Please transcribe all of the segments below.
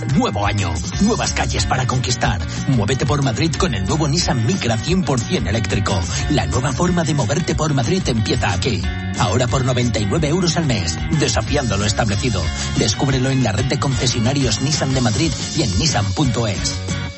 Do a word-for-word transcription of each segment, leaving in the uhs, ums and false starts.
Nuevo año, nuevas calles para conquistar. Muévete por Madrid con el nuevo Nissan Micra cien por ciento eléctrico. La nueva forma de moverte por Madrid empieza aquí. Ahora por noventa y nueve euros al mes, desafiando lo establecido. Descúbrelo en la red de concesionarios Nissan de Madrid y en nissan punto es.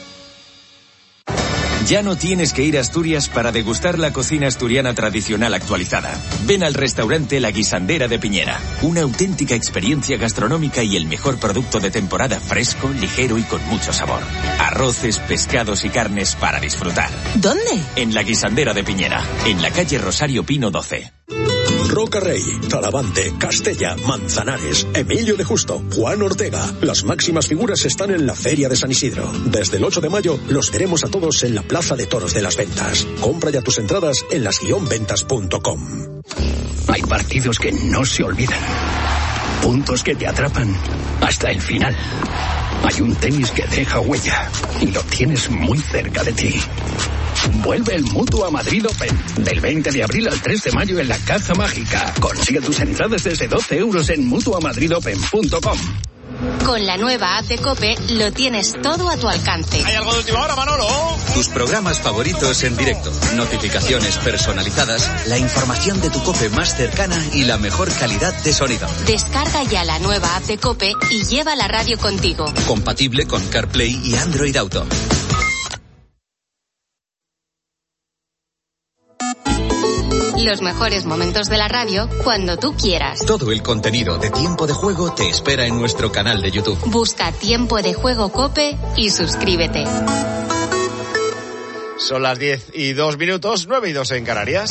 Ya no tienes que ir a Asturias para degustar la cocina asturiana tradicional actualizada. Ven al restaurante La Guisandera de Piñera. Una auténtica experiencia gastronómica y el mejor producto de temporada, fresco, ligero y con mucho sabor. Arroces, pescados y carnes para disfrutar. ¿Dónde? En La Guisandera de Piñera, en la calle Rosario Pino doce. Roca Rey, Talavante, Castella, Manzanares, Emilio de Justo, Juan Ortega. Las máximas figuras están en la Feria de San Isidro. Desde el ocho de mayo los veremos a todos en la Plaza de Toros de las Ventas. Compra ya tus entradas en las guion ventas punto com. Hay partidos que no se olvidan. Puntos que te atrapan hasta el final. Hay un tenis que deja huella y lo tienes muy cerca de ti. Vuelve el Mutua Madrid Open del veinte de abril al tres de mayo en la Caja Mágica. Consigue tus entradas desde doce euros en mutua madrid open punto com. Con la nueva app de COPE lo tienes todo a tu alcance. ¿Hay algo de última hora, Manolo? Tus programas favoritos en directo, notificaciones personalizadas, la información de tu COPE más cercana y la mejor calidad de sonido. Descarga ya la nueva app de COPE y lleva la radio contigo. Compatible con CarPlay y Android Auto. Los mejores momentos de la radio cuando tú quieras. Todo el contenido de Tiempo de Juego te espera en nuestro canal de YouTube. Busca Tiempo de Juego COPE y suscríbete. Son las diez y dos minutos, nueve y dos en Canarias.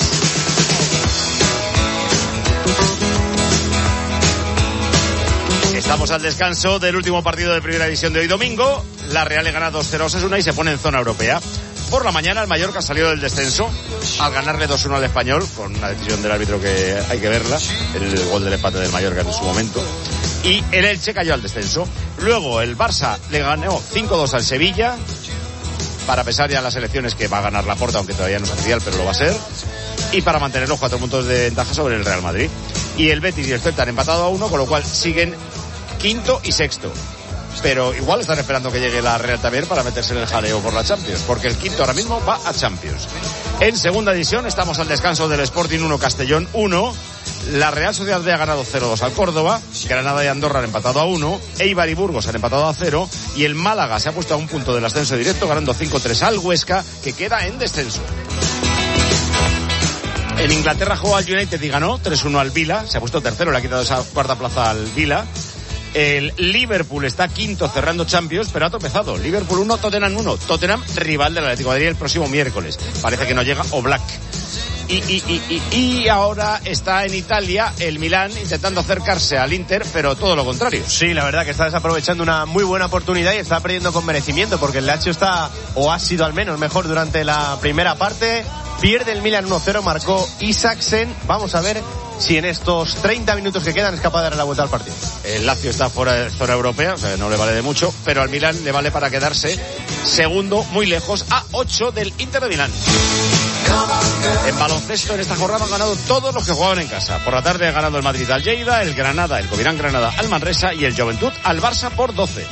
Estamos al descanso del último partido de primera división de hoy domingo. La Real le gana dos cero a Osasuna y se pone en zona europea. Por la mañana el Mallorca salió del descenso al ganarle dos uno al Español, con una decisión del árbitro que hay que verla, el gol del empate del Mallorca en su momento. Y el Elche cayó al descenso. Luego el Barça le ganó cinco dos al Sevilla, para pesar ya las elecciones que va a ganar Laporta, aunque todavía no es oficial, pero lo va a ser, y para mantener los cuatro puntos de ventaja sobre el Real Madrid. Y el Betis y el Celta han empatado a uno, con lo cual siguen quinto y sexto. Pero igual están esperando que llegue la Real también para meterse en el jaleo por la Champions, porque el quinto ahora mismo va a Champions. En segunda división estamos al descanso del Sporting uno, Castellón uno. La Real Sociedad B ha ganado cero dos al Córdoba, Granada y Andorra han empatado a uno, Eibar y Burgos han empatado a cero, y el Málaga se ha puesto a un punto del ascenso directo, ganando cinco tres al Huesca, que queda en descenso. En Inglaterra jugó al United y ganó tres uno al Vila, se ha puesto tercero, le ha quitado esa cuarta plaza al Vila. El Liverpool está quinto cerrando Champions, pero ha tropezado. Liverpool uno, Tottenham uno. Tottenham rival del Atlético de Madrid el próximo miércoles. Parece que no llega Oblak. Y, y, y, y, y ahora está en Italia el Milán intentando acercarse al Inter, pero todo lo contrario. Sí, la verdad que está desaprovechando una muy buena oportunidad y está perdiendo con merecimiento, porque el Lazio está, o ha sido al menos mejor durante la primera parte. Pierde el Milan uno cero, marcó Isaksen. Vamos a ver si en estos treinta minutos que quedan es capaz de darle la vuelta al partido. El Lazio está fuera de zona europea, o sea, no le vale de mucho, pero al Milan le vale para quedarse segundo, muy lejos, a ocho del Inter de Milán. En baloncesto en esta jornada han ganado todos los que jugaban en casa. Por la tarde ha ganado el Madrid al Lleida, el Granada, el Covirán Granada al Manresa y el Joventut al Barça por doce.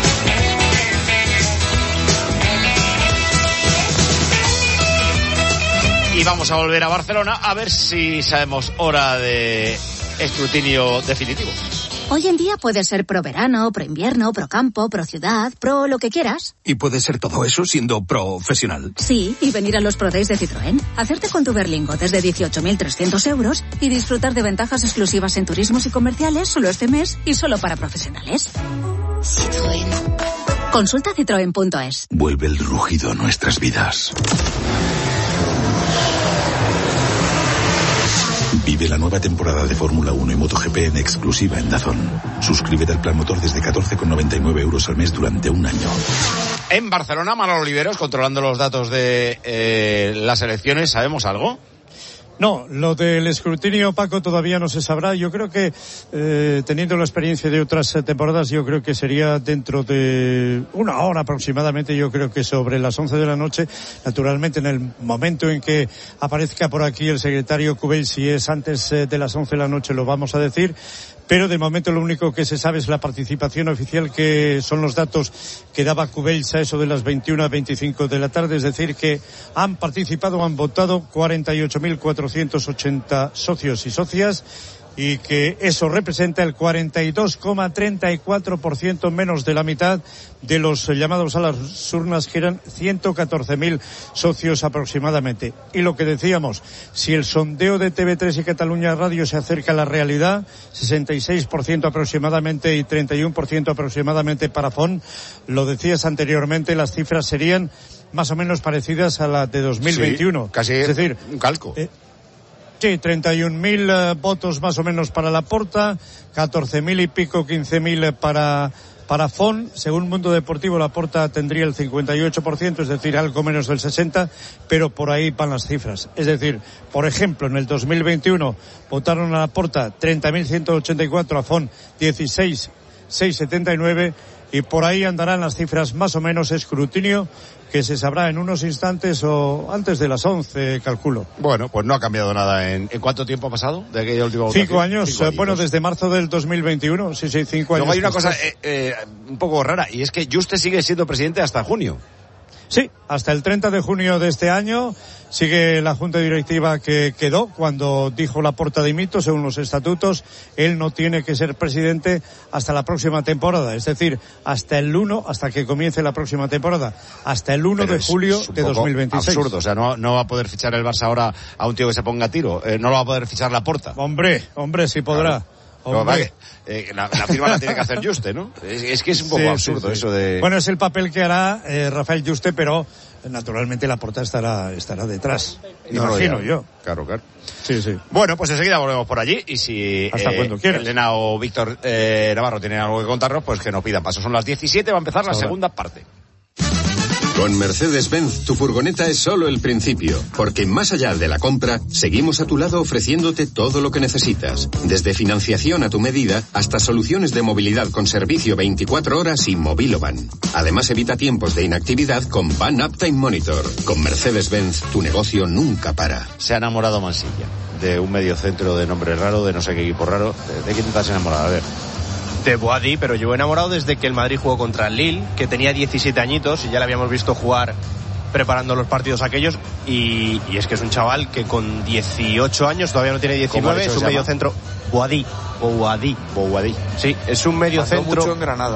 Y vamos a volver a Barcelona a ver si sabemos hora de escrutinio definitivo. Hoy en día puede ser pro verano, pro invierno, pro campo, pro ciudad, pro lo que quieras. ¿Y puede ser todo eso siendo profesional? Sí, y venir a los Pro Days de Citroën, hacerte con tu Berlingo desde dieciocho mil trescientos euros y disfrutar de ventajas exclusivas en turismos y comerciales solo este mes y solo para profesionales. Citroën. Consulta citroen punto es. Vuelve el rugido a nuestras vidas. Vive la nueva temporada de Fórmula uno y MotoGP en exclusiva en DAZN. Suscríbete al plan motor desde catorce con noventa y nueve euros al mes durante un año. En Barcelona, Manolo Oliveros, controlando los datos de eh, las elecciones, ¿sabemos algo? No, lo del escrutinio, Paco, todavía no se sabrá. Yo creo que, eh, teniendo la experiencia de otras temporadas, yo creo que sería dentro de una hora aproximadamente, yo creo que sobre las once de la noche, naturalmente en el momento en que aparezca por aquí el secretario Cubell, si es antes de las once de la noche lo vamos a decir, pero de momento lo único que se sabe es la participación oficial, que son los datos que daba Cubells a eso de las veintiuna a veinticinco de la tarde, es decir, que han participado, han votado cuarenta y ocho mil cuatrocientos ochenta socios y socias, y que eso representa el cuarenta y dos coma treinta y cuatro por ciento, menos de la mitad de los llamados a las urnas, que eran ciento catorce mil socios aproximadamente. Y lo que decíamos, si el sondeo de T V tres y Cataluña Radio se acerca a la realidad, sesenta y seis por ciento aproximadamente y treinta y uno por ciento aproximadamente para Font, lo decías anteriormente, las cifras serían más o menos parecidas a las de dos mil veintiuno. Sí, casi es decir, un calco. Eh, Sí, treinta y un mil uh, votos más o menos para Laporta, catorce mil y pico, quince mil para para Font. Según Mundo Deportivo, Laporta tendría el cincuenta y ocho por ciento, es decir, algo menos del sesenta por ciento, pero por ahí van las cifras. Es decir, por ejemplo, en el dos mil veintiuno votaron a Laporta treinta mil ciento ochenta y cuatro, a Font dieciséis mil seiscientos setenta y nueve, y por ahí andarán las cifras más o menos. Escrutinio que se sabrá en unos instantes o antes de las once, calculo. Bueno, pues no ha cambiado nada. ¿En, ¿en cuánto tiempo ha pasado de aquella última votación? Cinco años, cinco bueno, desde marzo del dos mil veintiuno, sí, sí, cinco años. Luego hay una cosa eh, eh, un poco rara, y es que Juste sigue siendo presidente hasta junio. Sí, hasta el treinta de junio de este año sigue la junta directiva que quedó cuando dijo Laporta dimito. Según los estatutos, él no tiene que ser presidente hasta la próxima temporada, es decir, hasta el uno, hasta que comience la próxima temporada, hasta el uno de julio de dos mil veintiséis. Absurdo, o sea, no, no va a poder fichar el Barça ahora a un tío que se ponga a tiro, eh, no lo va a poder fichar Laporta. Hombre, hombre, sí podrá. Claro. No, vale, eh, la, la firma la tiene que hacer Juste, ¿no? Es, es que es un poco sí, absurdo sí, sí. eso de... Bueno, es el papel que hará eh, Rafael Juste, pero naturalmente Laporta estará estará detrás, no, imagino yo. Claro, claro. Sí, sí. Bueno, pues enseguida volvemos por allí, y si hasta eh, cuando quieras. Elena o Víctor eh, Navarro tienen algo que contarnos, pues que nos pidan paso. Son las diecisiete, va a empezar la Ahora. segunda parte. Con Mercedes-Benz, tu furgoneta es solo el principio, porque más allá de la compra, seguimos a tu lado ofreciéndote todo lo que necesitas, desde financiación a tu medida hasta soluciones de movilidad con servicio veinticuatro horas y Mobilovan. Además, evita tiempos de inactividad con Van Uptime Monitor. Con Mercedes-Benz, tu negocio nunca para. Se ha enamorado Mansilla de un mediocentro de nombre raro, de no sé qué equipo raro. ¿De quién te has enamorado? A ver. De Boadí, pero yo he enamorado desde que el Madrid jugó contra el Lille, que tenía diecisiete añitos y ya le habíamos visto jugar preparando los partidos aquellos, y, y es que es un chaval que con dieciocho años, todavía no tiene diecinueve, es un medio centro. Boadí, Boadí, Boadí. Sí, es un medio centro. Mucho en Granada.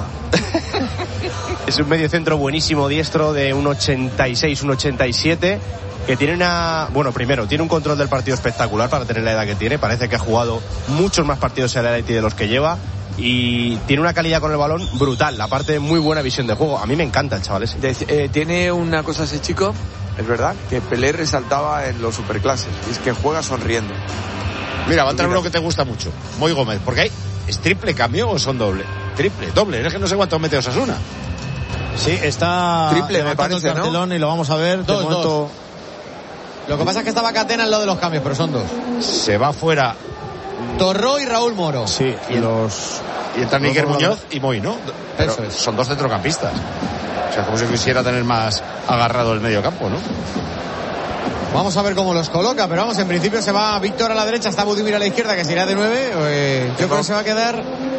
Es un medio centro buenísimo, diestro, de un ochenta y seis, un ochenta y siete, que tiene una, bueno, primero, tiene un control del partido espectacular para tener la edad que tiene, parece que ha jugado muchos más partidos en el Atleti de los que lleva, y tiene una calidad con el balón brutal, aparte muy buena visión de juego. A mí me encanta el chaval ese. De, eh, tiene una cosa ese chico, es verdad, que Pelé resaltaba en los superclases, y es que juega sonriendo. Mira, va a entrar uno que te gusta mucho, Moy Gómez, porque hay, ¿es triple cambio o son doble? Triple, doble, es que no sé cuántos mete Osasuna. Sí, está triple, me parece, el cartelón, ¿no? Y lo vamos a ver. Dos, momento... dos. Lo que pasa es que estaba Catena en lo de los cambios, pero son dos. Se va fuera Torró y Raúl Moro. Sí, y los... Y entra Níker Muñoz y Moy, ¿no? Pero Eso es. Son dos centrocampistas. O sea, como si quisiera tener más agarrado el medio campo, ¿no? Vamos a ver cómo los coloca, pero vamos, en principio se va Víctor a la derecha, está Budimir a la izquierda, que se irá de nueve. Eh, yo creo que se va a quedar...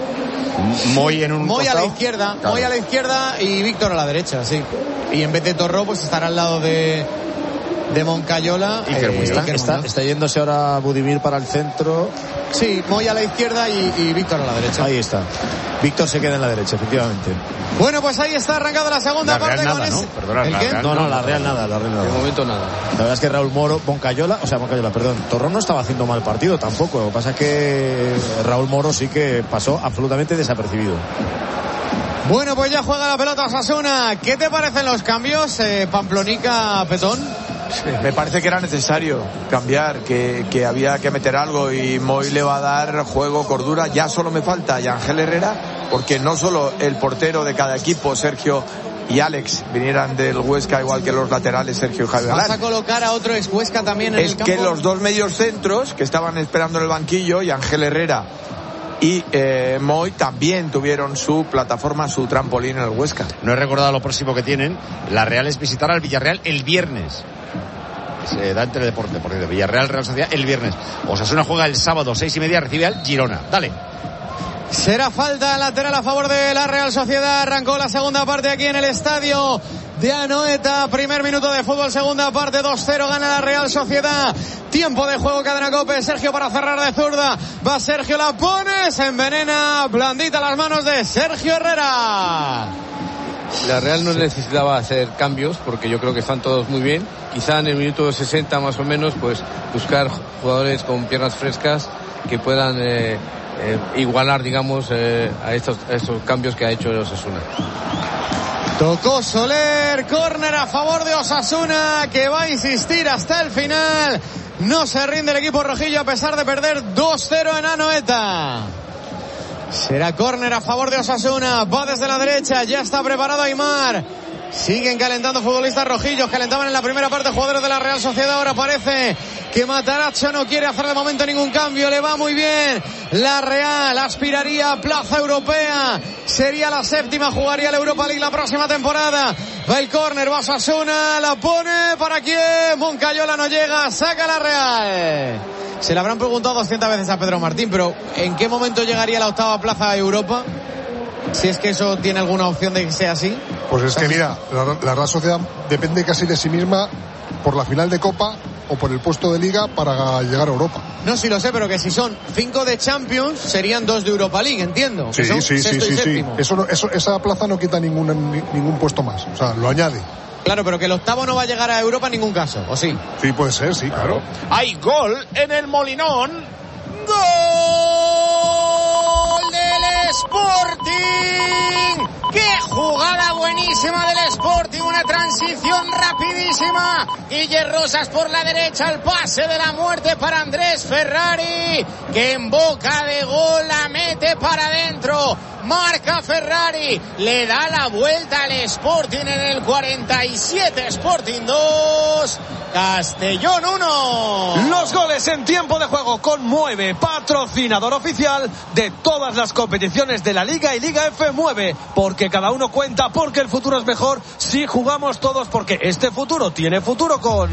Moy en un Moy costado. a la izquierda, Claro. Moy a la izquierda y Víctor a la derecha, sí. Y en vez de Torró, pues estará al lado de... de Moncayola. Iker Muñoz. Iker Está- Muñoz. Está yéndose ahora Budimir para el centro. Sí, Moy a la izquierda y, y Víctor a la derecha. Ahí está. Víctor se queda en la derecha, efectivamente. Bueno, pues ahí está arrancada la segunda La parte Real con nada, ese... ¿no? Perdona, ¿El la qué? Real No, no, la Real nada, la Real nada. De momento nada. La verdad es que Raúl Moro, Moncayola, o sea, Moncayola, perdón, Torrón no estaba haciendo mal partido tampoco. Lo que pasa es que Raúl Moro sí que pasó absolutamente desapercibido. Bueno, pues ya juega la pelota Osasuna. ¿Qué te parecen los cambios, eh, Pamplonica, Petón? Me parece que era necesario cambiar, que, que había que meter algo, y Moy le va a dar juego, cordura. Ya solo me falta Ángel Herrera, porque no solo el portero de cada equipo, Sergio y Alex, vinieran del Huesca, igual que los laterales Sergio y Javier ¿Vas Galán. a colocar a otro ex Huesca también en Es el campo? que los dos medios centros que estaban esperando en el banquillo, y Ángel Herrera y eh, Moy, también tuvieron su plataforma, su trampolín en el Huesca. No he recordado lo próximo que tienen. La Real es visitar al Villarreal el viernes. Se da en Teledeporte, por cierto. Villarreal, Real Sociedad el viernes. Osasuna juega el sábado, seis y media, recibe al Girona. Dale. Será falta lateral a favor de la Real Sociedad. Arrancó la segunda parte aquí en el estadio de Anoeta. Primer minuto de fútbol, segunda parte, dos cero gana la Real Sociedad. Tiempo de juego, Cadena COPE. Sergio para cerrar de zurda. Va Sergio, la pone, se envenena. Blandita las manos de Sergio Herrera. La Real no necesitaba hacer cambios porque yo creo que están todos muy bien. Quizá en el minuto sesenta más o menos, pues buscar jugadores con piernas frescas que puedan eh, eh, igualar, digamos, eh, a, estos, a estos cambios que ha hecho el Osasuna. Tocó Soler, córner a favor de Osasuna, que va a insistir hasta el final. No se rinde el equipo rojillo a pesar de perder dos cero en Anoeta. Será córner a favor de Osasuna, va desde la derecha, ya está preparado Aimar. Siguen calentando futbolistas rojillos, calentaban en la primera parte jugadores de la Real Sociedad. Ahora parece que Matarazzo no quiere hacer de momento ningún cambio, le va muy bien. La Real aspiraría a plaza europea, sería la séptima, jugaría la Europa League la próxima temporada. Va el córner, va Osasuna, la pone, ¿para quién? Moncayola no llega, saca la Real. Se le habrán preguntado doscientas veces a Pedro Martín, pero ¿en qué momento llegaría la octava plaza a Europa? Si es que eso tiene alguna opción de que sea así. Pues es que mira, la, la Real Sociedad depende casi de sí misma por la final de Copa o por el puesto de Liga para llegar a Europa. No, sí lo sé, pero que si son cinco de Champions serían dos de Europa League, entiendo. Sí, sí, sí, sí, sí, sí. Eso, no, eso, esa plaza no quita ningún, ningún puesto más, o sea, lo añade. Claro, pero que el octavo no va a llegar a Europa en ningún caso, ¿o sí? Sí, puede ser, sí, claro. Hay gol en el Molinón. ¡Gol del Sporting! ¡Qué jugada buenísima del Sporting! Una transición rapidísima. Guille Rosas por la derecha, el pase de la muerte para Andrés Ferrari, que en boca de gol la mete para adentro. Marca Ferrari, le da la vuelta al Sporting en el cuarenta y siete. Sporting dos, Castellón uno. Los goles en tiempo de juego con Mueve, patrocinador oficial de todas las competiciones de la Liga y Liga F. Mueve, porque cada uno cuenta, porque el futuro es mejor si jugamos todos, porque este futuro tiene futuro con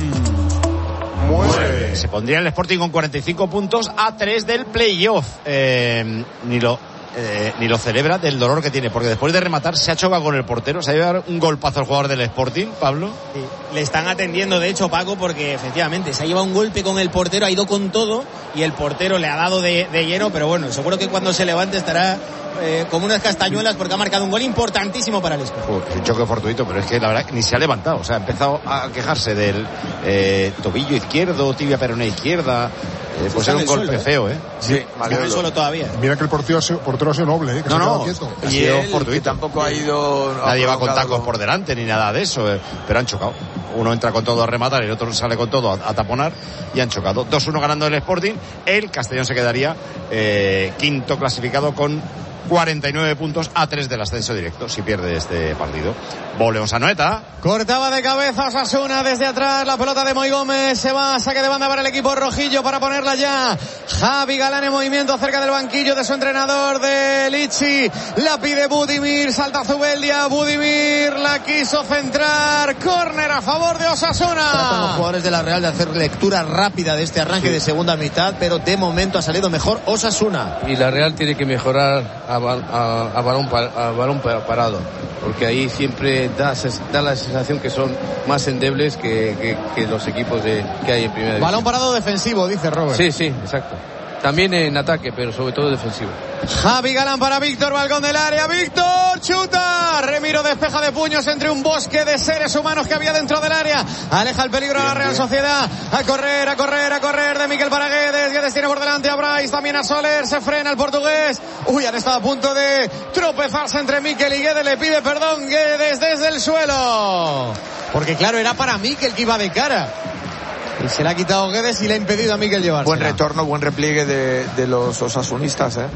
Mueve. Se pondría el Sporting con cuarenta y cinco puntos a tres del playoff. Eh, ni lo Eh, ni lo celebra del dolor que tiene, porque después de rematar se ha chocado con el portero, se ha llevado un golpazo al jugador del Sporting, Pablo. Sí, le están atendiendo de hecho, Paco, porque efectivamente se ha llevado un golpe con el portero, ha ido con todo y el portero le ha dado de, de lleno, pero bueno, seguro que cuando se levante estará eh, como unas castañuelas porque ha marcado un gol importantísimo para el Sporting. Un choque fortuito, pero es que la verdad ni se ha levantado, o sea, ha empezado a quejarse del eh, tobillo izquierdo, tibia peroné izquierda. Eh, pues era un golpe suelo, feo, ¿eh? Sí, sí, en el suelo todavía. Mira que el portero ha sido, portero ha sido noble, ¿eh? Que no, se ha no, quieto. Ha sido fortuito. Tampoco ha ido. Nadie va con tacos por delante ni nada de eso, eh, pero han chocado. Uno entra con todo a rematar y el otro sale con todo a, a taponar y han chocado. dos uno ganando el Sporting. El Castellón se quedaría eh, quinto clasificado con cuarenta y nueve puntos a tres del ascenso directo si pierde este partido. Volvemos a Anoeta. Cortaba de cabeza Osasuna desde atrás, la pelota de Moy Gómez, se va, saque de banda para el equipo rojillo para ponerla ya. Javi Galán en movimiento cerca del banquillo de su entrenador de Lichi, la pide Budimir, salta Zubeldia, Budimir la quiso centrar, córner a favor de Osasuna. Tratan los jugadores de la Real de hacer lectura rápida de este arranque sí. de segunda mitad, pero de momento ha salido mejor Osasuna. Y la Real tiene que mejorar a, a, a, balón, a balón parado, porque ahí siempre da, da la sensación que son más endebles que, que, que los equipos de, que hay en primera división. Balón parado defensivo, dice Robert. Sí, sí, exacto. También en ataque, pero sobre todo defensivo. Javi Galán para Víctor, balcón del área, Víctor, chuta, Remiro despeja de puños entre un bosque de seres humanos que había dentro del área, aleja el peligro a la Real Sociedad, a correr, a correr, a correr de Miquel Paraguedes, Guedes tiene por delante a Bryce, también a Soler, se frena el portugués, uy, han estado a punto de tropezarse entre Miquel y Guedes, le pide perdón Guedes desde el suelo, porque claro, era para Miquel que iba de cara. Y se le ha quitado Guedes y le ha impedido a Miquel llevarse. Buen retorno, buen repliegue de, de los osasunistas, ¿eh?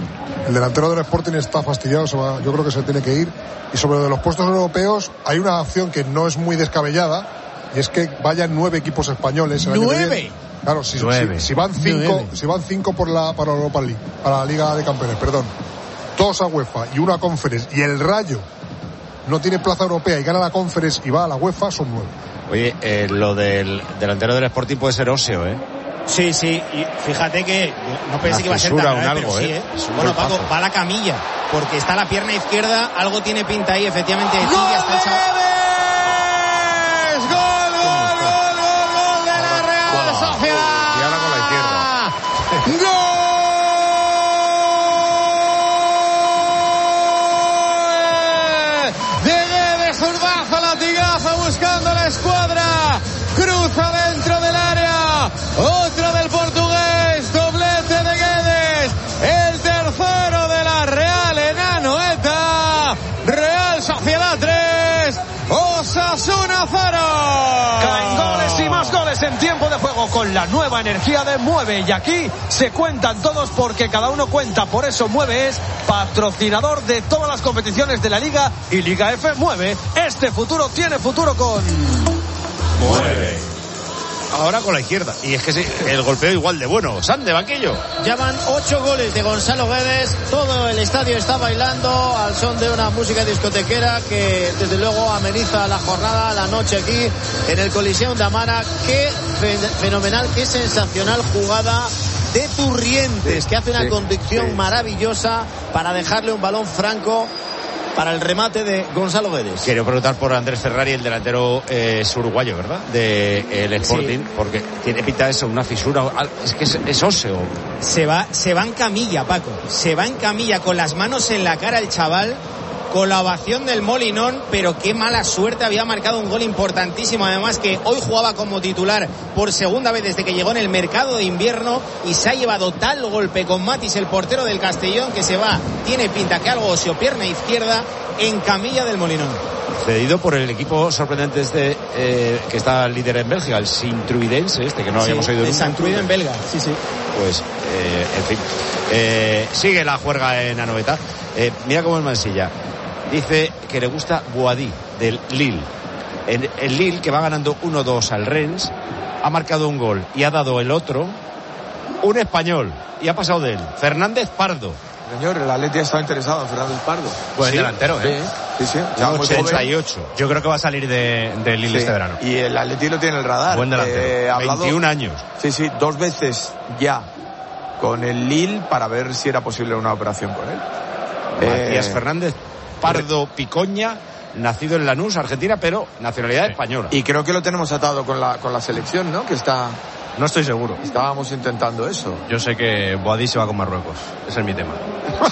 El delantero del Sporting está fastidiado, se va, yo creo que se tiene que ir. Y sobre lo de los puestos europeos, hay una opción que no es muy descabellada, y es que vayan nueve equipos españoles. El ¿Nueve? Año que viene. Claro, si, si, si van cinco, si van cinco por la, para la Europa League, para la Liga de Campeones, perdón, dos a UEFA y una a Conference, y el Rayo no tiene plaza europea y gana la Conference y va a la UEFA, son nueve. Oye, eh, lo del delantero del Sporting puede ser Oseo, ¿eh? Sí, sí, y fíjate que no pensé Una que iba a ser fisura, tan un grave, algo, pero sí, ¿eh? ¿eh? Es un Bueno, golpazo. Paco, va a la camilla, porque está la pierna izquierda, algo tiene pinta ahí, efectivamente. ¡Gol Tibia, está el chaval. de Gol, gol, gol, gol, gol de la Real Sociedad. Y ahora con la izquierda. ¡Gol! Zurbazo, latigazo buscando la escuadra, cruza dentro del área, otro del portugués, doblete de Guedes, el tercero de la Real en Anoeta, Real Sociedad tres, Osasuna cero. Caen goles y más goles en tiempo de juego con la nueva energía de Mueve, y aquí se cuentan todos porque cada uno cuenta, por eso Mueve es patrocinador de todas las competiciones de la Liga y Liga F. Mueve, este futuro tiene futuro con Mueve. Ahora con la izquierda. Y es que sí, el golpeo igual de bueno. San de banquillo. Ya van ocho goles de Gonzalo Guedes. Todo el estadio está bailando al son de una música discotequera que desde luego ameniza la jornada, la noche aquí en el Coliseum de Amara. Qué fenomenal, qué sensacional jugada de Turrientes, que hace una Sí, conducción sí. maravillosa para dejarle un balón franco para el remate de Gonzalo Guedes. Quiero preguntar por Andrés Ferrari, el delantero eh, es uruguayo, ¿verdad? De el Sporting, Sí. porque tiene pinta eso, una fisura. Es que es, es óseo. Se va, se va en camilla, Paco. Se va en camilla con las manos en la cara el chaval, con la ovación del Molinón, pero qué mala suerte, había marcado un gol importantísimo, además que hoy jugaba como titular por segunda vez desde que llegó en el mercado de invierno y se ha llevado tal golpe con Matis, el portero del Castellón, que se va, tiene pinta que algo óseo, pierna izquierda, en camilla del Molinón. Cedido por el equipo sorprendente este, eh, que está líder en Bélgica, el Sint-Truidense, este que no habíamos Sí, oído el nunca. Sint-Truiden belga, sí, sí. Pues, eh, en fin, eh, sigue la juerga en Anoeta. Eh, mira cómo es Mansilla. Dice que le gusta Boadí, del Lille. El, el Lille, que va ganando uno dos al Rennes, ha marcado un gol y ha dado el otro, un español, y ha pasado de él, Fernández Pardo. Señor, el Atleti ha estado interesado en Fernández Pardo. Buen Sí, delantero, ¿eh? Sí, sí. Ya muy ochenta y ocho. joven. Yo creo que va a salir de, de Lille Sí. este verano. Y el Atleti lo tiene en el radar. Buen delantero. Eh, ha hablado- veintiún años. Sí, sí, dos veces ya con el Lille para ver si era posible una operación con él. Matías Eh, Fernández Pardo Picoña, nacido en Lanús, Argentina, pero nacionalidad española. Y creo que lo tenemos atado con la, con la selección, ¿no? Que está... No estoy seguro. Estábamos intentando eso. Yo sé que Boadí se va con Marruecos. Ese es mi tema.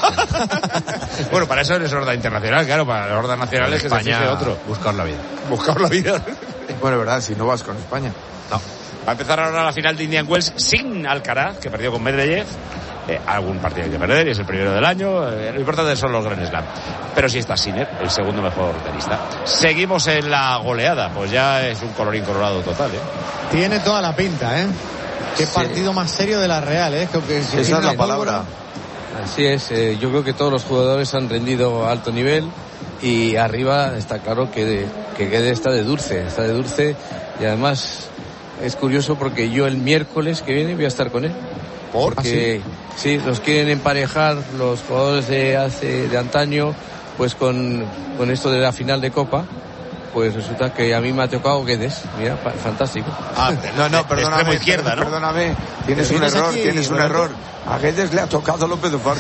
Bueno, para eso eres horda internacional, claro, para las hordas nacionales que se España, fije otro. buscar la vida. Buscar la vida. Bueno, verdad, si no vas con España. No. Va a empezar ahora la final de Indian Wells sin Alcaraz, que perdió con Medvedev. Eh, algún partido hay que perder y es el primero del año. Eh, lo importante son los Grand Slam. Pero sí está Sinner, el segundo mejor tenista. Seguimos en la goleada, pues ya es un colorín colorado total, ¿eh? Tiene toda la pinta, ¿eh? Qué Sí. partido más serio de la Real, ¿eh? Que, que, que Esa tiene es la una palabra. Así es, eh, yo creo que todos los jugadores han rendido a alto nivel y arriba está claro que, que Guedes está de dulce, está de dulce y además es curioso porque yo el miércoles que viene voy a estar con él. Porque sí, los quieren emparejar los jugadores de hace de antaño pues con, con esto de la final de Copa. Pues resulta que a mí me ha tocado Guedes, mira, fa- fantástico. Ah, No, no, perdóname, extremo izquierda, ¿no? perdóname, tienes un vienes error, aquí, tienes un Roberto? error. A Guedes le ha tocado López Ufarte.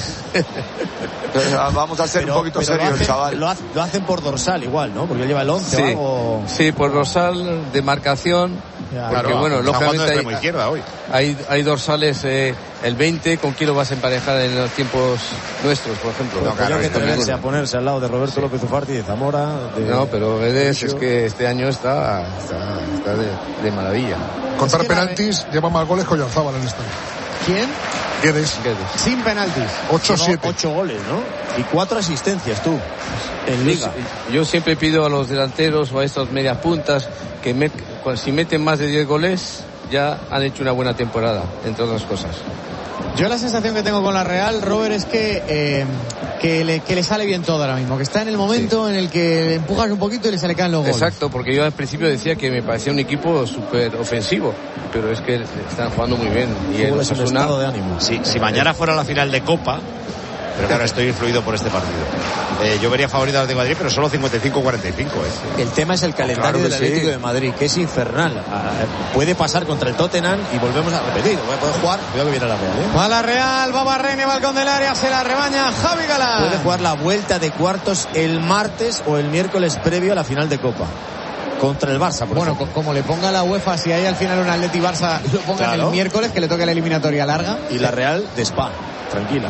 Vamos a ser Pero- un poquito pero lo serios, hacen- chaval. Lo, hace- lo hacen por dorsal igual, ¿no? Porque él lleva el once o Sí, algo. sí, por dorsal de marcación, Ya, porque Claro, bueno, está jugando de lógicamente extremo hay, izquierda hoy. hay, hay dorsales, eh, el veinte, ¿con quién lo vas a emparejar en los tiempos nuestros, por ejemplo? No, claro, Con que atreverse ninguno. a ponerse al lado de Roberto López Ufarte y de Zamora. De... No, pero Guedes es Lucho. que este año está, está, está de, de maravilla. Contar Es que la- penaltis, lleva más goles que Oyarzábal en esta. ¿Quién? Guedes. Guedes. Sin penaltis. ocho Lleva siete. ocho goles, ¿no? Y cuatro asistencias, tú. En Yo, Liga. yo siempre pido a los delanteros o a estos medias puntas que met- cu- si meten más de diez goles ya han hecho una buena temporada, entre otras cosas. Yo la sensación que tengo con la Real, Robert, es que, eh, que, le, que le sale bien todo ahora mismo. Que está en el momento en el que le empujas un poquito y le sale caen los goles. Exacto, porque yo al principio decía que me parecía un equipo súper ofensivo, pero es que están jugando muy bien. Y el Fútbol es un Osasuna, estado de ánimo. Sí, si mañana fuera la final de Copa, pero claro, estoy influido por este partido. Eh, yo vería favorito al Atlético de Madrid, pero solo cincuenta y cinco cuarenta y cinco. ¿eh? El tema es el calendario Claro que del Atlético sí. de Madrid, que es infernal. Ah, puede pasar contra el Tottenham y volvemos a repetir. Puede jugar, cuidado que viene la Real, ¿eh? Va la Real, va Barrene, balcón del área, se la rebaña Javi Galán. Puede jugar la vuelta de cuartos el martes o el miércoles previo a la final de Copa. Contra el Barça, por Bueno, ejemplo. co- como le ponga la UEFA, si hay al final un Atleti Barça, lo pongan Claro. el miércoles, que le toque la eliminatoria larga. Y la Real de Spa, tranquila.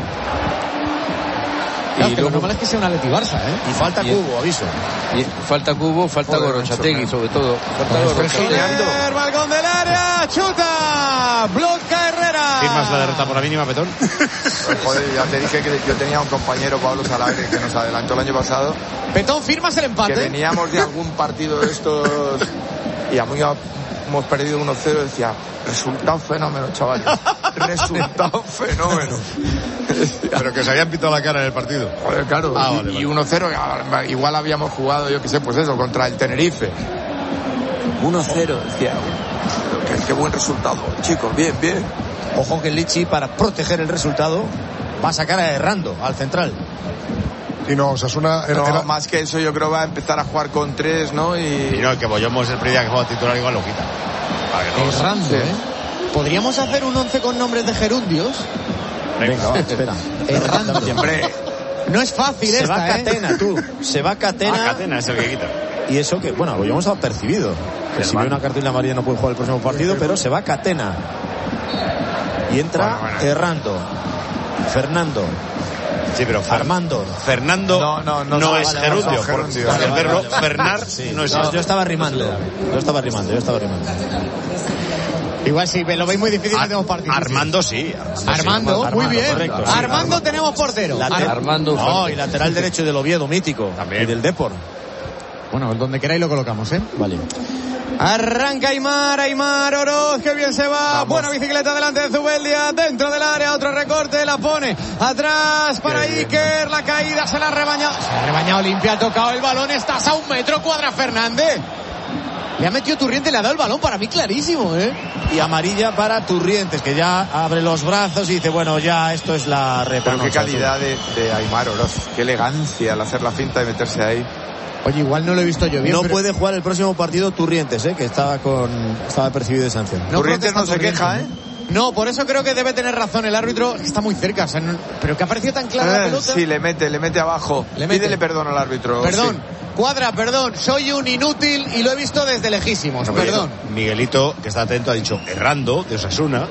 Claro, Y que luego- lo normal es que sea un Atleti Barça, ¿eh? Y falta Y- Cubo, aviso. Y falta Cubo, falta Joder, Gorrochategui, macho, sobre todo. Falta Gorrochategui. Soler, balcón del área, chuta, bloca Herrera. ¿Firmas la derrota por la mínima, Petón? Pues, joder, ya te dije que yo tenía un compañero, Pablo Salagre, que nos adelantó el año pasado, Petón, firmas el empate. que veníamos de algún partido de estos y a muy a- hemos perdido uno cero, decía, resultado fenómeno, chavales. Resultado fenómeno. Pero que se habían pintado la cara en el partido. Joder, claro. Ah, y, vale, vale. y uno cero, igual habíamos jugado, yo qué sé, pues eso, contra el Tenerife. uno cero, decía, qué, qué buen resultado, chicos, bien, bien. Ojo que Lichi, para proteger el resultado, va a sacar a Errando, al central. Y no, Osasuna era, No, era- más que eso, yo creo que va a empezar a jugar con tres, ¿no? Y, Y no, el que Boyomo es el primer día que juega titular, igual lo quita. Para que no- Errando, Sí. ¿eh? ¿Podríamos hacer un once con nombres de gerundios? Venga, va, espera. Errando. Hombre, No es fácil Se esta, va ¿eh? Catena, tú. Se va Ah, Catena. Catena es el que quita. Y eso que, bueno, lo hemos percibido. Que si ve una cartulina amarilla no puede jugar el próximo partido, pero se va Catena. Y entra Bueno, bueno. Errando. Fernando. Sí, pero Fer- Armando. Fernando No, no, no, no no, es vale, gerundio. no, por- gerundio. Por Vale, el vale, verbo vale, vale. Fernar Sí, no es no, yo estaba rimando. Yo estaba rimando, yo estaba rimando. Igual sí, lo veis muy difícil, Ar- tenemos partidos. Armando sí. Armando, Armando, muy Armando, bien. correcto, sí. Armando tenemos portero. Later- Ar- Armando No, Fuerte. y lateral derecho del Oviedo, mítico. También. Y del Depor. Bueno, donde queráis lo colocamos, ¿eh? Vale. Arranca Aymar, Aymar Oroz, que bien se va. Vamos. Buena bicicleta delante de Zubeldia, dentro del área, otro recorte, la pone atrás para Qué bien. Iker, la caída se la ha rebañado. Se la ha rebañado Olimpia, ha tocado el balón, estás a un metro, cuadra Fernández. Le ha metido Turriente, le ha dado el balón, para mí clarísimo, ¿eh? Y amarilla para Turrientes, que ya abre los brazos y dice, bueno, ya esto es la pero repanocha. qué calidad de, de Aymar Oroz, qué elegancia al hacer la finta y meterse ahí. Oye, igual no lo he visto yo bien. No pero- puede jugar el próximo partido Turrientes, ¿eh? Que estaba con estaba percibido de sanción. No Turrientes protesta no se Turrientes, queja, ¿eh? No, por eso creo que debe tener razón el árbitro, que está muy cerca, o sea, no- pero que ha parecido tan clara la Eh, pelota. sí, le mete, le mete abajo. Le mete. Pídele perdón al árbitro. Perdón, sí. Cuadra, perdón, soy un inútil y lo he visto desde lejísimos, Bueno, perdón. Miguelito, que está atento, ha dicho Errando, de Osasuna.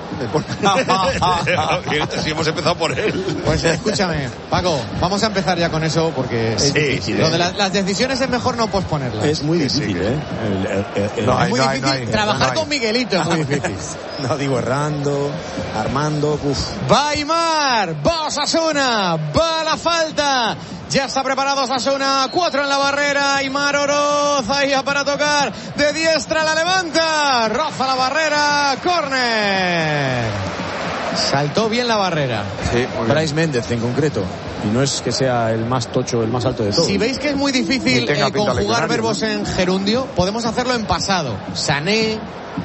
Miguelito, sí, hemos empezado por él. Pues escúchame, Paco, vamos a empezar ya con eso porque es Sí, difícil. sí, Lo eh. de la- las decisiones es mejor no posponerlas. Es muy Sí, sí, difícil, que- ¿eh? El- el- el- el- No es hay, muy no hay, difícil no hay, trabajar no hay. con Miguelito, es muy difícil. No digo Errando, Armando, uf. Va Aymar, va Osasuna, va la falta. Ya está preparado Osasuna, cuatro en la barrera, Aymar Oroz, ahí para tocar, de diestra la levanta, roza la barrera, córner. Saltó bien la barrera. Sí, muy bien. Brais Méndez en concreto. Y no es que sea el más tocho, el más alto de todos. Si veis que es muy difícil Ni tenga eh, pinta conjugar legionario, verbos ¿no? en gerundio, podemos hacerlo en pasado. Sané,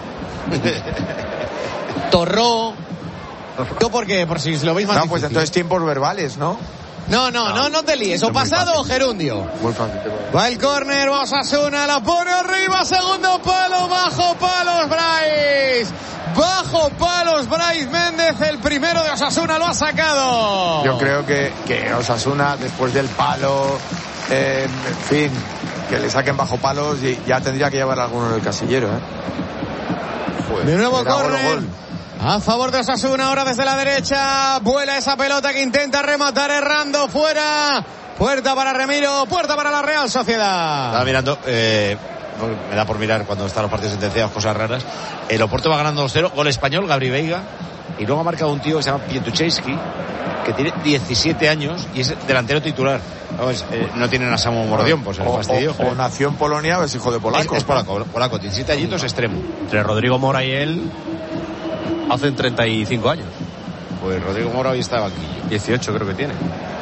Torró. Yo porque, por si lo veis más No, pues difícil. entonces tiempos verbales, ¿no? No, no, no, no te líes. O Es muy pasado fácil. o gerundio. Muy fácil. Va el córner, va Osasuna, la pone arriba, segundo palo, bajo palos, Brais. Bajo palos, Brais Méndez, el primero de Osasuna, lo ha sacado. Yo creo que, que Osasuna, después del palo, eh, en fin, que le saquen bajo palos, y ya tendría que llevar alguno en el casillero, ¿eh? Joder, De nuevo era gol, córner. gol. A favor de Osasuna, ahora desde la derecha. Vuela esa pelota que intenta rematar errando fuera. Puerta para Remiro, puerta para la Real Sociedad. Estaba mirando, eh, me da por mirar cuando están los partidos sentenciados, cosas raras. El Oporto va ganando dos cero, gol español, Gabri Veiga. Y luego ha marcado un tío que se llama Pietuchevski, que tiene diecisiete años y es delantero titular. Vamos, eh, no tienen a Samu Mordión, pues se le O, fastidió. o- o nació en Polonia o es hijo de polaco. Es, es polaco, polaco, diecisiete añitos, extremo. Entre Rodrigo Mora y él hacen treinta y cinco años. Pues Rodrigo Mora hoy está de banquillo. dieciocho creo que tiene.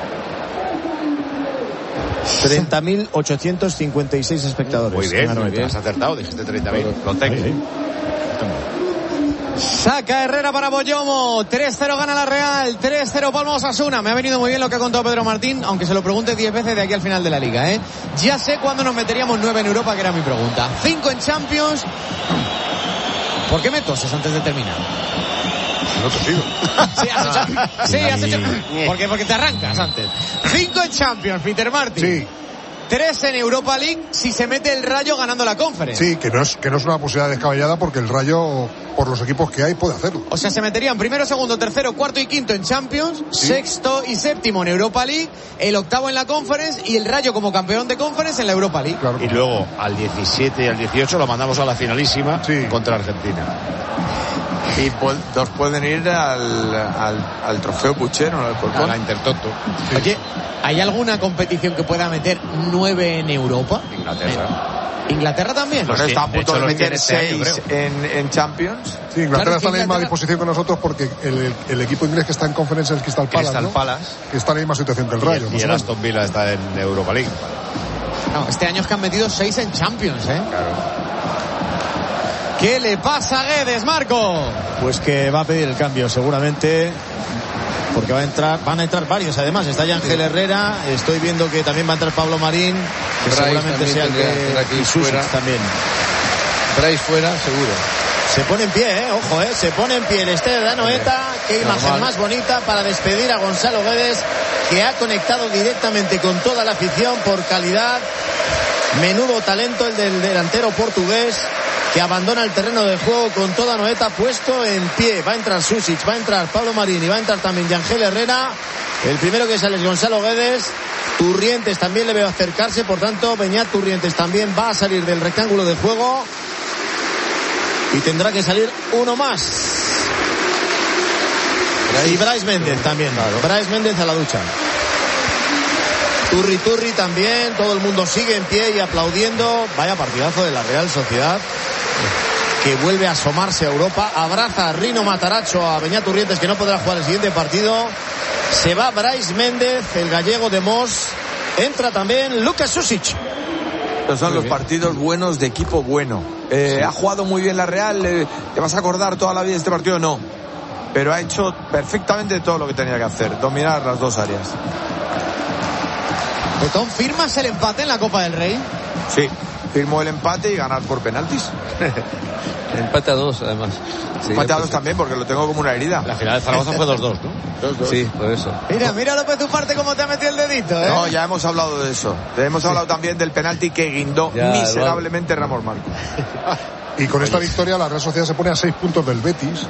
treinta mil ochocientos cincuenta y seis espectadores. Muy bien, en muy bien, Anoeta. has acertado, dijiste treinta mil. Lo tengo. Sí, sí. Saca Herrera para Boyomo. tres cero gana la Real. tres cero Palma Osasuna. Me ha venido muy bien lo que ha contado Pedro Martín, aunque se lo pregunte diez veces de aquí al final de la liga, ¿eh? Ya sé cuándo nos meteríamos nueve en Europa, que era mi pregunta. cinco en Champions. ¿Por qué me toses antes de terminar? No te sigo. Sí, has hecho. Sí, has hecho. ¿Por qué? Porque te arrancas antes. cinco en Champions, Peter Martin. Sí. tres en Europa League si se mete el Rayo ganando la Conference. Sí, que no es, que no es una posibilidad descabellada porque el Rayo, por los equipos que hay, puede hacerlo. O sea, se meterían primero, segundo, tercero, cuarto y quinto en Champions, sí. Sexto y séptimo en Europa League, el octavo en la Conference y el Rayo como campeón de Conference en la Europa League. Claro. Y luego al diecisiete y al dieciocho lo mandamos a la finalísima sí. contra Argentina. Y nos pueden ir al, al, al trofeo Puchero, ¿no? A la Intertoto. Sí. Oye, ¿hay alguna competición que pueda meter nueve en Europa? Inglaterra. ¿Eh? ¿Inglaterra también? Bueno, está a punto de, de meter seis este en, en Champions. Sí, Inglaterra claro, está en la misma disposición que nosotros porque el, el equipo inglés que está en Conference es el Crystal Palace, Crystal ¿no? Palace. Que está en la misma situación que el Rayo. Y, y el Aston Villa está en Europa League. No, este año es que han metido seis en Champions, ¿eh? Claro. ¿Qué le pasa a Guedes, Marco? Pues que va a pedir el cambio seguramente, porque va a entrar, van a entrar varios además. Está ya Ángel Herrera, estoy viendo que también va a entrar Pablo Marín, que Bryce seguramente sea el que, y Susic también. Bryce fuera, seguro. Se pone en pie, eh, ojo, eh, se pone en pie el Esteban de Anoeta. Qué imagen normal. Más bonita para despedir a Gonzalo Guedes, que ha conectado directamente con toda la afición por calidad. Menudo talento el del delantero portugués, que abandona el terreno de juego con toda Anoeta puesto en pie. Va a entrar Susic, va a entrar Pablo Marín y va a entrar también Ángel Herrera. El primero que sale es Gonzalo Guedes. Turrientes también le veo acercarse, por tanto Beñat Turrientes también va a salir del rectángulo de juego y tendrá que salir uno más. Y Brais Méndez también, claro. Brais Méndez a la ducha. Turri Turri también, todo el mundo sigue en pie y aplaudiendo. Vaya partidazo de la Real Sociedad, que vuelve a asomarse a Europa. Abraza a Rino Mataracho, a Beñat Turrientes, que no podrá jugar el siguiente partido. Se va Brais Méndez, el gallego de Mos. Entra también Lucas Susic. Estos son los partidos buenos de equipo bueno. Eh, sí. Ha jugado muy bien la Real. Eh, ¿Te vas a acordar toda la vida de este partido? No. Pero ha hecho perfectamente todo lo que tenía que hacer. Dominar las dos áreas. Betón, ¿firmas el empate en la Copa del Rey? Sí, firmó el empate y ganar por penaltis. Empate a dos, además. Sí, empate a dos también, porque lo tengo como una herida. La final de Zaragoza fue dos dos, ¿no? dos dos. Sí, por eso. Mira, mira López Ufarte cómo te ha metido el dedito, ¿eh? No, ya hemos hablado de eso. Hemos hablado sí. también del penalti que guindó ya, miserablemente igual. Ramos Marco. Y con esta victoria la Real Sociedad se pone a seis puntos del Betis,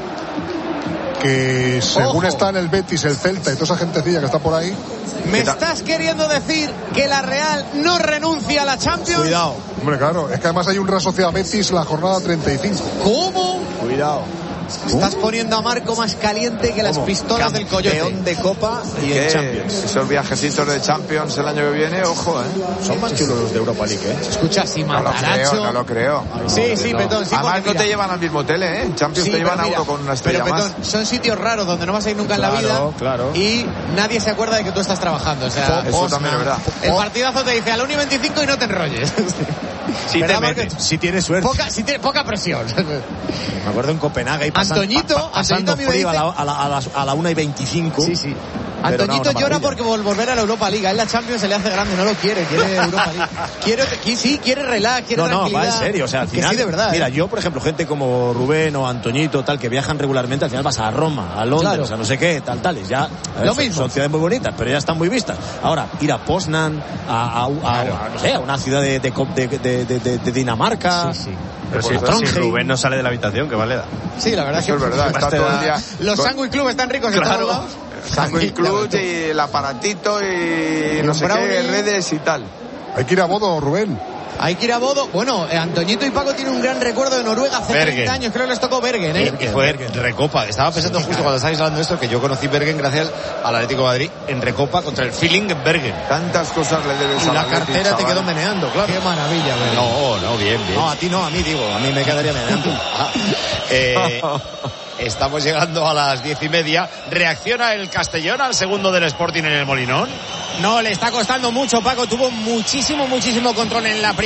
que según Ojo. Está en el Betis, el Celta y toda esa gentecilla que está por ahí. ¿Me estás queriendo decir que la Real no renuncia a la Champions? Cuidado. Hombre, claro, es que además hay un Real Sociedad Betis la jornada treinta y cinco. ¿Cómo? Cuidado. Estás poniendo a Marco más caliente que las ¿Cómo? Pistolas del Coyote. Campeón de Copa y en Champions. Esos viajecitos de Champions el año que viene, ojo, ¿eh? Son más chulos los de Europa League, ¿eh? Escucha, si no lo creo, no lo creo. Sí, sí, no. Petón. Sí, además no te llevan al mismo hotel, ¿eh? En Champions sí, te llevan mira, a uno con una estrella pero, más. Petón, son sitios raros donde no vas a ir nunca claro, en la vida. Claro. Y nadie se acuerda de que tú estás trabajando. O sea, eso Osman, también es verdad. El partidazo te dice al uno y veinticinco y no te enrolles. Si, te metes, si tienes suerte. Poca, si tienes poca presión. Me acuerdo en Copenhague y pasan, Antoñito, pa, pa, pasando Antoñito frío dice... a, la, a, la, a, la, a la una y veinticinco. Sí, sí. Antoñito no, llora porque volver a la Europa League. A él la Champions se le hace grande, no lo quiere, quiere Europa League. Quiere, sí, quiere relax, quiere no, tranquilidad. No, va en serio, o sea, al final, que sí, de verdad. Mira, ¿eh? yo, por ejemplo, gente como Rubén o Antoñito, tal, que viajan regularmente, al final vas a Roma, a Londres, claro. O sea, no sé qué, tal, tales. Ya, a ver, lo son, mismo. Son ciudades muy bonitas, pero ya están muy vistas. Ahora, ir a Poznan, a, a, a, claro. a, a no sé, a una ciudad de, de, de, de, de, de, de Dinamarca. Sí, sí. Pero si, si Rubén no sale de la habitación, que vale. Sí, la verdad es que es verdad. Está todo el día. Los con... Sandwich Club están ricos en todos lados. Sandwich Club y el aparatito y, y no sé qué, redes y tal. Hay que ir a Bodo, Rubén. Hay que ir a Bodo. Bueno, eh, Antoñito y Paco tienen un gran recuerdo de Noruega hace Bergen. treinta años, creo que les tocó Bergen, ¿eh? Que fue Bergen. Recopa. Estaba pensando sí, justo claro. cuando estáis hablando de esto que yo conocí Bergen gracias al Atlético de Madrid en Recopa contra el Feeling en Bergen. Tantas cosas le debes a la cartera Atlético, te chaval. Quedó meneando, claro. Qué maravilla, Bergen. No, no, bien, bien. No, a ti no, a mí digo, a mí me quedaría meneando. eh, Estamos llegando a las diez y media. ¿Reacciona el Castellón al segundo del Sporting en el Molinón? No, le está costando mucho, Paco. Tuvo muchísimo, muchísimo control en la primera.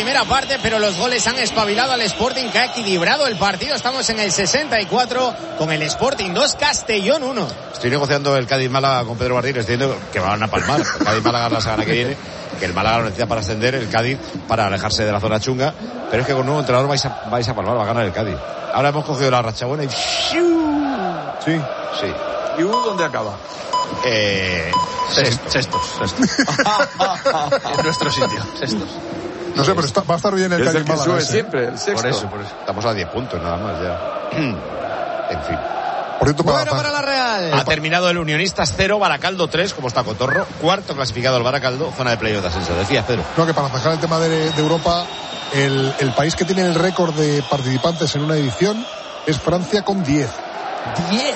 primera parte, pero los goles han espabilado al Sporting, que ha equilibrado el partido. Estamos en el sesenta y cuatro con el Sporting dos, Castellón uno. Estoy negociando el Cádiz-Málaga con Pedro Martínez, diciendo que van a palmar. El Cádiz-Málaga la semana que viene, que el Málaga lo necesita para ascender, el Cádiz para alejarse de la zona chunga. Pero es que con nuevo entrenador vais a, vais a palmar, va a ganar el Cádiz. Ahora hemos cogido la racha buena y... Sí. Sí. ¿Y U dónde acaba? Eh... Sextos. Sextos. Sextos. En nuestro sitio. Sextos. No sé, pero está, va a estar bien el Cádiz Málaga. Sube siempre, el sexto. Por eso, por eso. Estamos a diez puntos nada más ya. En fin. Por cierto, para, Bueno para la Real. Ha terminado el Unionistas cero, Baracaldo tres, como está Cotorro. Cuarto clasificado el Baracaldo, zona de playoff de ascenso. Decías, Pedro. No, que para zanjar el tema de, de Europa, el, el país que tiene el récord de participantes en una edición es Francia con diez. diez.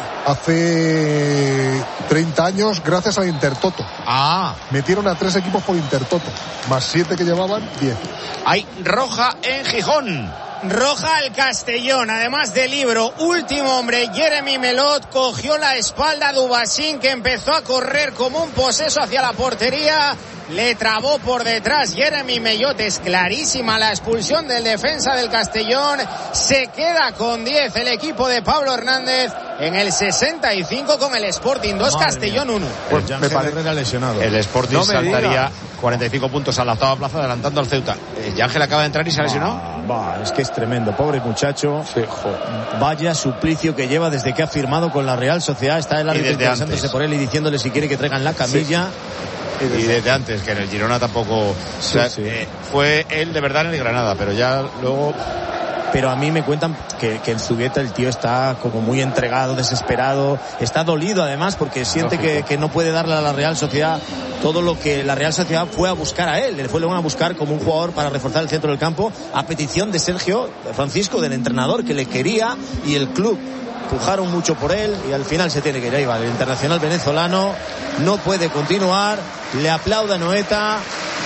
Hace treinta años, gracias al Intertoto. Ah. Metieron a tres equipos por Intertoto, más siete que llevaban, diez. Hay roja en Gijón. Roja al Castellón, además del libro. Último hombre, Jeremy Melot cogió la espalda de Ubasín, que empezó a correr como un poseso hacia la portería. Le trabó por detrás Jeremy Mellot. Es clarísima la expulsión del defensa del Castellón. Se queda con diez el equipo de Pablo Hernández en el sesenta y cinco con el Sporting dos, Madre Castellón uno. Pues me parece lesionado. El Sporting No me saltaría diga. cuarenta y cinco puntos a la octava plaza, adelantando al Ceuta. Eh, ¿Y Ángel acaba de entrar y se ha lesionado? Ah, va, es que es tremendo, pobre muchacho. Sí, jo. Vaya suplicio que lleva desde que ha firmado con la Real Sociedad. Está el árbitro desde interesándose antes. por él y diciéndole si quiere que traigan la camilla. Y desde antes, que en el Girona tampoco... Sí, o sea, sí. eh, fue él de verdad en el Granada, pero ya luego... Pero a mí me cuentan que, que en Zubieta el tío está como muy entregado, desesperado, está dolido además porque siente que, que no puede darle a la Real Sociedad todo lo que la Real Sociedad fue a buscar a él. Le fue a buscar como un jugador para reforzar el centro del campo a petición de Sergio Francisco, del entrenador, que le quería, y el club empujaron mucho por él y al final se tiene que ir. Ahí va, el internacional venezolano no puede continuar. Le aplauda a Noeta,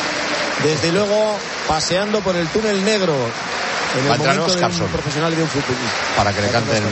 desde luego paseando por el túnel negro en el momento de un profesional y de un futbolista. Para que le canten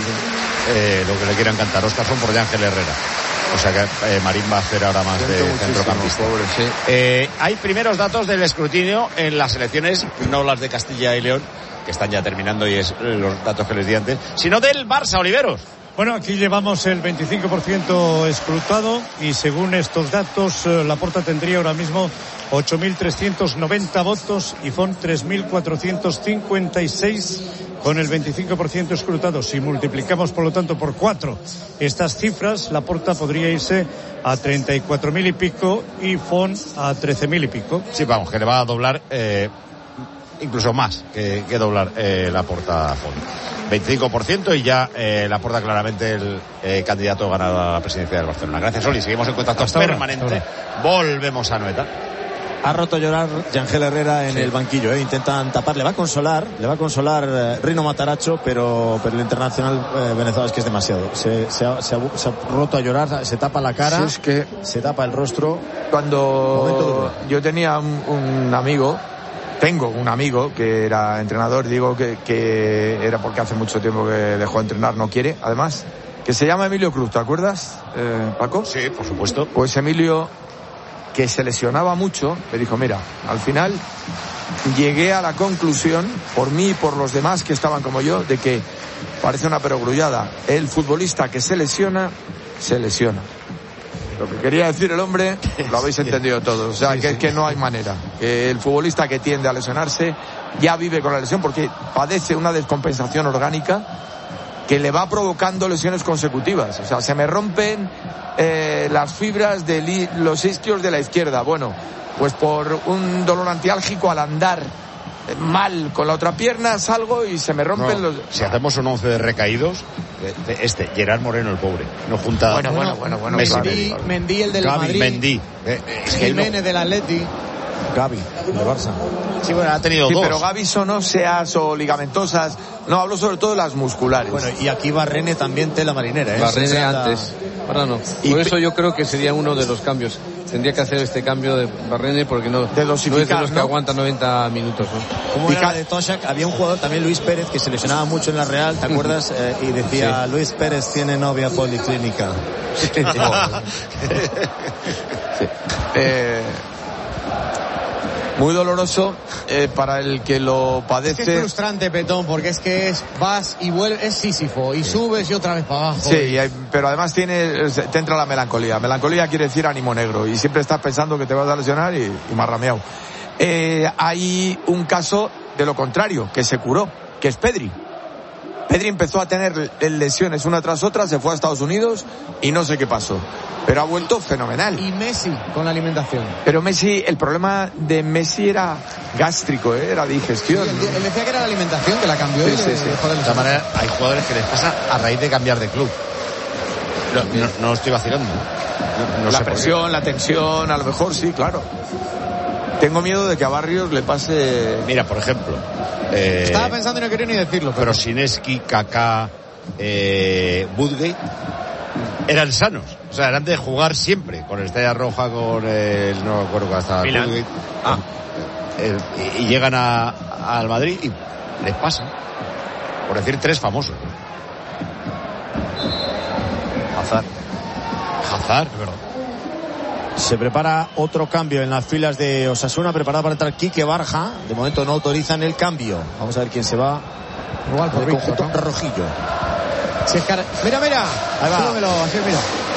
eh, lo que le quieran cantar. Oscarson por de Ángel Herrera. O sea que eh, Marín va a hacer ahora más de centrocampista. Pobre, sí. Eh, hay primeros datos del escrutinio en las elecciones, no las de Castilla y León, que están ya terminando y es los datos que les di antes, sino del Barça, Oliveros. Bueno, aquí llevamos el veinticinco por ciento escrutado y según estos datos, Laporta tendría ahora mismo ocho mil trescientos noventa votos y Font tres mil cuatrocientos cincuenta y seis con el veinticinco por ciento escrutado. Si multiplicamos, por lo tanto, por cuatro estas cifras, Laporta podría irse a treinta y cuatro mil y pico y Font a trece mil y pico. Sí, vamos, que le va a doblar... Eh... incluso más que, que doblar eh, Laporta a Font. veinticinco por ciento y ya eh, Laporta claramente el eh, candidato ganador a la presidencia del Barcelona. Gracias, Oli. Seguimos en contacto Hasta permanente. ahora, hasta Volvemos a Noeta. Ha roto a llorar Yangel Herrera en sí. el banquillo, ¿eh? Intentan tapar, le va a consolar, le va a consolar eh, Rino Mataracho, pero, pero el internacional eh, venezolano es que es demasiado. Se, se, ha, se, ha, se ha roto a llorar, se tapa la cara, sí, es que se tapa el rostro. Cuando yo tenía un, un amigo, tengo un amigo que era entrenador, digo que, que era porque hace mucho tiempo que dejó de entrenar, no quiere, además, que se llama Emilio Cruz, ¿te acuerdas, eh, Paco? Sí, por supuesto. Pues Emilio, que se lesionaba mucho, me dijo, mira, al final llegué a la conclusión, por mí y por los demás que estaban como yo, de que parece una perogrullada. El futbolista que se lesiona, se lesiona. Lo que quería decir el hombre, lo habéis entendido todos. O sea, sí, que es sí. que no hay manera. Que el futbolista que tiende a lesionarse ya vive con la lesión porque padece una descompensación orgánica que le va provocando lesiones consecutivas. O sea, se me rompen eh, las fibras de los isquios de la izquierda. Bueno, pues por un dolor antiálgico al andar mal con la otra pierna salgo y se me rompen no, los... Si hacemos un once de recaídos, este, Gerard Moreno el pobre, no junta... Bueno, bueno, bueno, bueno. Mendy, claro. Mendy el del Gavi, Madrid. Mendy. Eh, es que Jiménez no... del Atleti. Gavi, del Barça. Sí, bueno, ha tenido sí, dos. Pero Gavi son óseas o ligamentosas. No, hablo sobre todo de las musculares. Bueno, y aquí Barrene también tela marinera, ¿eh? Barrene antes. Ahora no. Y Por eso yo creo que sería uno de los cambios. Tendría que hacer este cambio de Barrene porque no, de no es de los ¿no? que aguantan noventa minutos, ¿no? Como era de Toshak, había un jugador también, Luis Pérez, que se lesionaba mucho en la Real, ¿te acuerdas? Eh, y decía, sí. Luis Pérez tiene novia policlínica. Sí. sí. Eh... Muy doloroso eh, para el que lo padece. Es que es frustrante, Petón, porque es que es vas y vuelves, es Sísifo, y subes y otra vez para abajo. Sí, y hay, pero además tiene, te entra la melancolía. Melancolía quiere decir ánimo negro, y siempre estás pensando que te vas a lesionar y, y marrameado. Eh, hay un caso de lo contrario, que se curó, que es Pedri. Pedri empezó a tener lesiones una tras otra, se fue a Estados Unidos y no sé qué pasó. Pero ha vuelto fenomenal. Y Messi con la alimentación. Pero Messi, el problema de Messi era gástrico, ¿eh? Era digestión. Sí, él, él decía que era la alimentación, que la cambió. Sí, y sí, le, sí. le dejó de De esta manera, hay jugadores que les pasa a raíz de cambiar de club. No, no, no estoy vacilando. No, no la sé presión, la tensión, a lo mejor sí, claro. Tengo miedo de que a Barrios le pase... Mira, por ejemplo... Eh, Estaba pensando y no quería ni decirlo. Pero Sineski, Kaká, eh, Woodgate eran sanos. O sea, eran de jugar siempre. Con Estrella Roja, con el... No me acuerdo hasta Woodgate. Ah. Eh, y, y llegan a, a, al Madrid y les pasa. Por decir tres famosos. Hazard. Hazard, es verdad. Se prepara otro cambio en las filas de Osasuna, preparado para entrar Quique Barja. De momento no autorizan el cambio. Vamos a ver quién se va. Igual por el Víctor, conjunto ¿no? rojillo. Si es car... Mira, mira. Ahí va. Súbemelo, así, mira.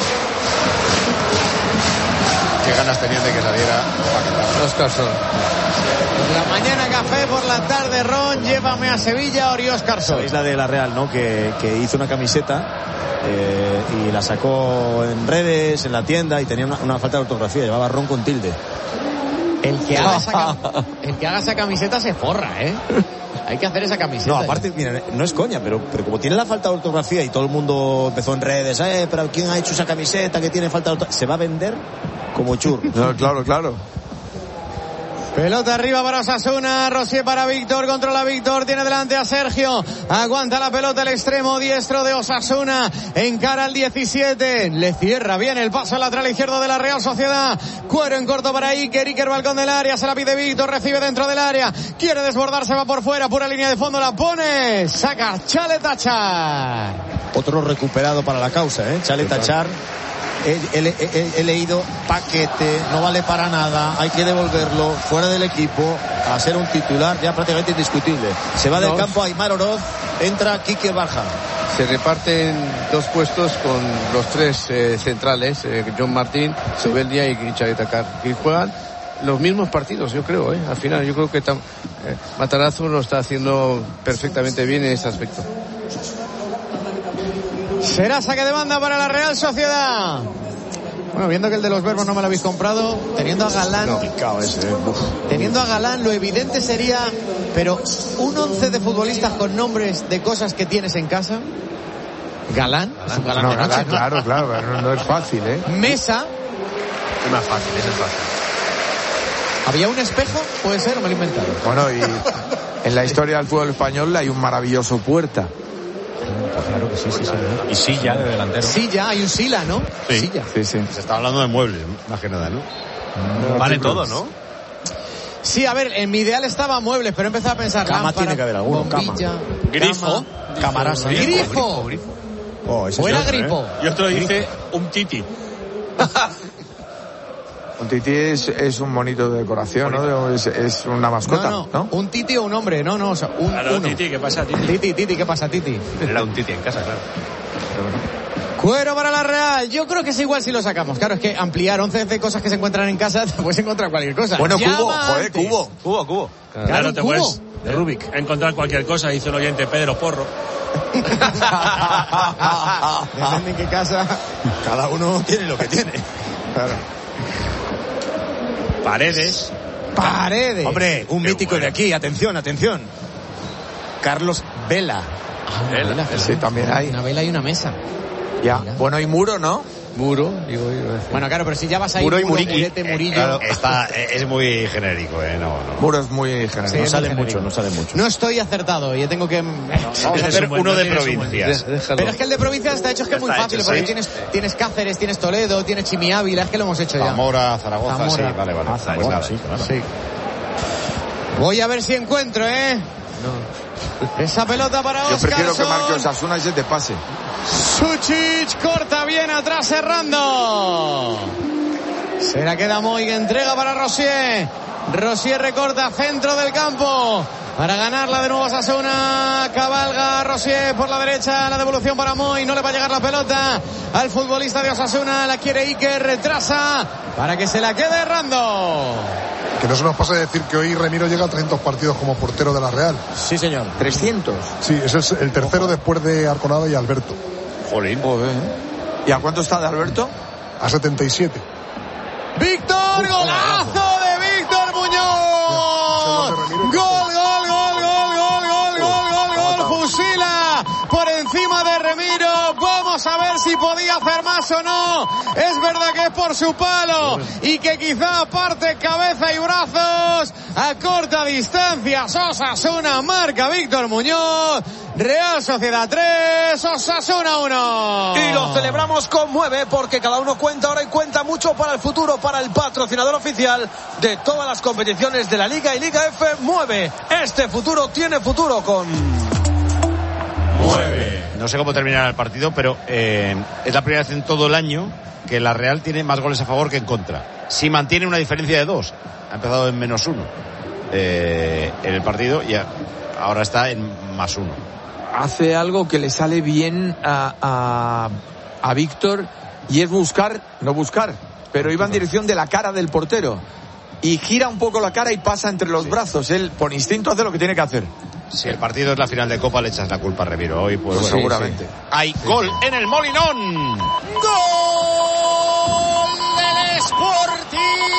Qué ganas tenían de que saliera Óscar Sol. La mañana café, por la tarde Ron, llévame a Sevilla, Ori Óscar Sol. Es la de la Real, ¿no? Que, que hizo una camiseta eh, y la sacó en redes, en la tienda, y tenía una, una falta de ortografía. Llevaba Ron con tilde. El que haga esa, el que haga esa camiseta se forra, ¿eh? Hay que hacer esa camiseta. No, aparte, mira, no es coña, pero, pero como tiene la falta de ortografía y todo el mundo empezó en redes, eh, pero ¿quién ha hecho esa camiseta que tiene falta de ortografía? Se va a vender como churro. No, claro, claro. Pelota arriba para Osasuna, Rosier para Víctor, controla Víctor, tiene delante a Sergio, aguanta la pelota el extremo diestro de Osasuna, encara al diecisiete, le cierra bien el paso lateral izquierdo de la Real Sociedad, cuero en corto para Iker, Iker balcón del área, se la pide Víctor, recibe dentro del área, quiere desbordar, se va por fuera, pura línea de fondo, la pone, saca Chale Tachar. Otro recuperado para la causa, ¿eh? Chale Tachar. He, he, he, he leído paquete, no vale para nada, hay que devolverlo fuera del equipo a ser un titular ya prácticamente indiscutible. Se va del no. campo Aimar Oroz, entra Quique Barja. Se reparten dos puestos con los tres eh, centrales, eh, John Martín, Sobeldia y Chale Tachar, y juegan los mismos partidos, yo creo, ¿eh? Al final yo creo que tam, eh, Matarazzo lo está haciendo perfectamente bien en ese aspecto. Será saque de banda para la Real Sociedad. Bueno, viendo que el de los verbos no me lo habéis comprado, teniendo a Galán, no, ese, teniendo a Galán, lo evidente sería, pero un once de futbolistas con nombres de cosas que tienes en casa. Galán, es un Galán no, de noche, Galán, ¿no? Claro, claro, no, no es fácil, ¿eh? Mesa. Es más fácil, es fácil. ¿Había un espejo? Puede ser, o me lo he inventado. Bueno, y en la historia del fútbol español hay un maravilloso Puerta. Claro que sí, sí, sí. Y Silla de delantero. Silla, hay un Sila, ¿no? Sí, Silla. Sí, sí. Se está hablando de muebles, más que nada, ¿no? no vale todo, ¿no? Sí, a ver, en mi ideal estaba muebles, pero he empezado a pensar... Cama lámpara, tiene que haber alguno, bombilla, cama. Grifo. Camarasa. Grifo. Grifo. grifo. Oh, o era otro, gripo. ¿eh? Y otro dice un titi. Un titi es, es un monito de decoración, ¿no? Es, es una mascota, no, no, ¿no? Un titi o un hombre, no, no, o sea, un claro, uno. Titi, ¿qué pasa, Titi? Titi, Titi, ¿qué pasa, Titi? Era un titi en casa, claro. Pero bueno. Cuero para la Real. Yo creo que es igual si lo sacamos. Claro, es que ampliar once de cosas que se encuentran en casa, te puedes encontrar cualquier cosa. Bueno, Llama cubo, joder, antes. cubo. Cubo, cubo. Claro, Claro, te cubo. puedes de Rubik encontrar cualquier cosa, dice el oyente Pedro Porro. Depende en qué casa. Cada uno tiene lo que tiene. Claro. Paredes. Paredes. Hombre, un Qué mítico bueno. de aquí, atención, atención. Carlos Vela. Ah, una vela, Sí, también hay. Una vela y una mesa. Ya. Mira. Bueno, y muro, ¿no? Muro, digo yo. Bueno, claro, pero si ya vas ahí, Muro y Muro, Muriqui. Murete, Murillo. Claro, está, es muy genérico, ¿eh? No, no. Muro es muy general. Sí, No es sale muy mucho, genérico. no sale mucho. No estoy acertado, yo tengo que... Vamos a Eres hacer un buen- uno de eres un buen- provincias. Déjalo. Pero es que el de provincias está hecho, es que es muy Está fácil, hecho, porque sí. tienes, tienes Cáceres, tienes Toledo, tienes Chimiávila, es que lo hemos hecho ya. Zamora, Zaragoza, Zamora. sí, vale, vale. Ah, Pues Zamora, nada, sí, nada. Sí. Voy a ver si encuentro, ¿eh? Esa pelota para Yo Oscar. prefiero que marque Osasuna y se te pase. Suchic corta bien atrás cerrando. Se la queda Moy, entrega para Rosier. Rosier recorta centro del campo para ganarla de nuevo Osasuna. Cabalga Rosier por la derecha, la devolución para Moy, no le va a llegar la pelota al futbolista de Osasuna, la quiere Iker, retrasa para que se la quede errando. Que no se nos pase decir que hoy Remiro llega a trescientos partidos como portero de la Real. Sí, señor. ¿trescientos? Sí, ese es el tercero después de Arconada y Alberto. Jolín. ¿Y a cuánto está de Alberto? A setenta y siete. Víctor, golazo de Víctor Muñoz. Gol, gol, gol, gol, gol, gol, gol, gol, gol. Fusila por encima de Remiro. Vamos a ver si podía hacer más o no. Es verdad que es por su palo y que quizá aparte cabeza y brazos a corta distancia. Osasuna marca Víctor Muñoz. Real Sociedad tres, Osasuna uno. Y lo celebramos con nueve porque cada uno cuenta ahora y cuenta mucho para el futuro, para el patrocinador oficial de todas las competiciones de la Liga y Liga F. Mueve. Este futuro tiene futuro con nueve. No sé cómo terminará el partido, pero eh, es la primera vez en todo el año que la Real tiene más goles a favor que en contra. Si mantiene una diferencia de dos, ha empezado en menos uno eh, en el partido y ahora está en más uno. Hace algo que le sale bien a, a, a Víctor y es buscar, no buscar, pero iba en dirección de la cara del portero y gira un poco la cara y pasa entre los sí. brazos. Él por instinto hace lo que tiene que hacer. Si el partido es la final de Copa, le echas la culpa a Remiro hoy, pues, pues bueno, seguramente. Sí. Hay sí, gol sí. en el Molinón. ¡Gol del Sporting!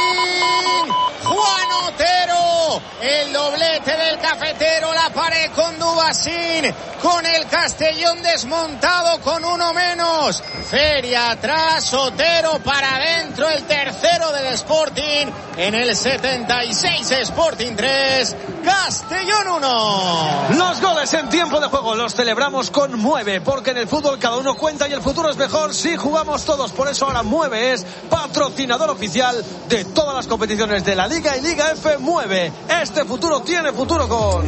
Juan Otero, el doblete del cafetero, la pared con Dubasín, con el Castellón desmontado con uno menos. Feria atrás, Otero para adentro, el tercero del Sporting en el setenta y seis, Sporting tres, Castellón uno. Los goles en tiempo de juego los celebramos con Mueve, porque en el fútbol cada uno cuenta y el futuro es mejor si jugamos todos. Por eso ahora Mueve es patrocinador oficial de todas las competiciones de la Liga y Liga F. Mueve. Este futuro tiene futuro con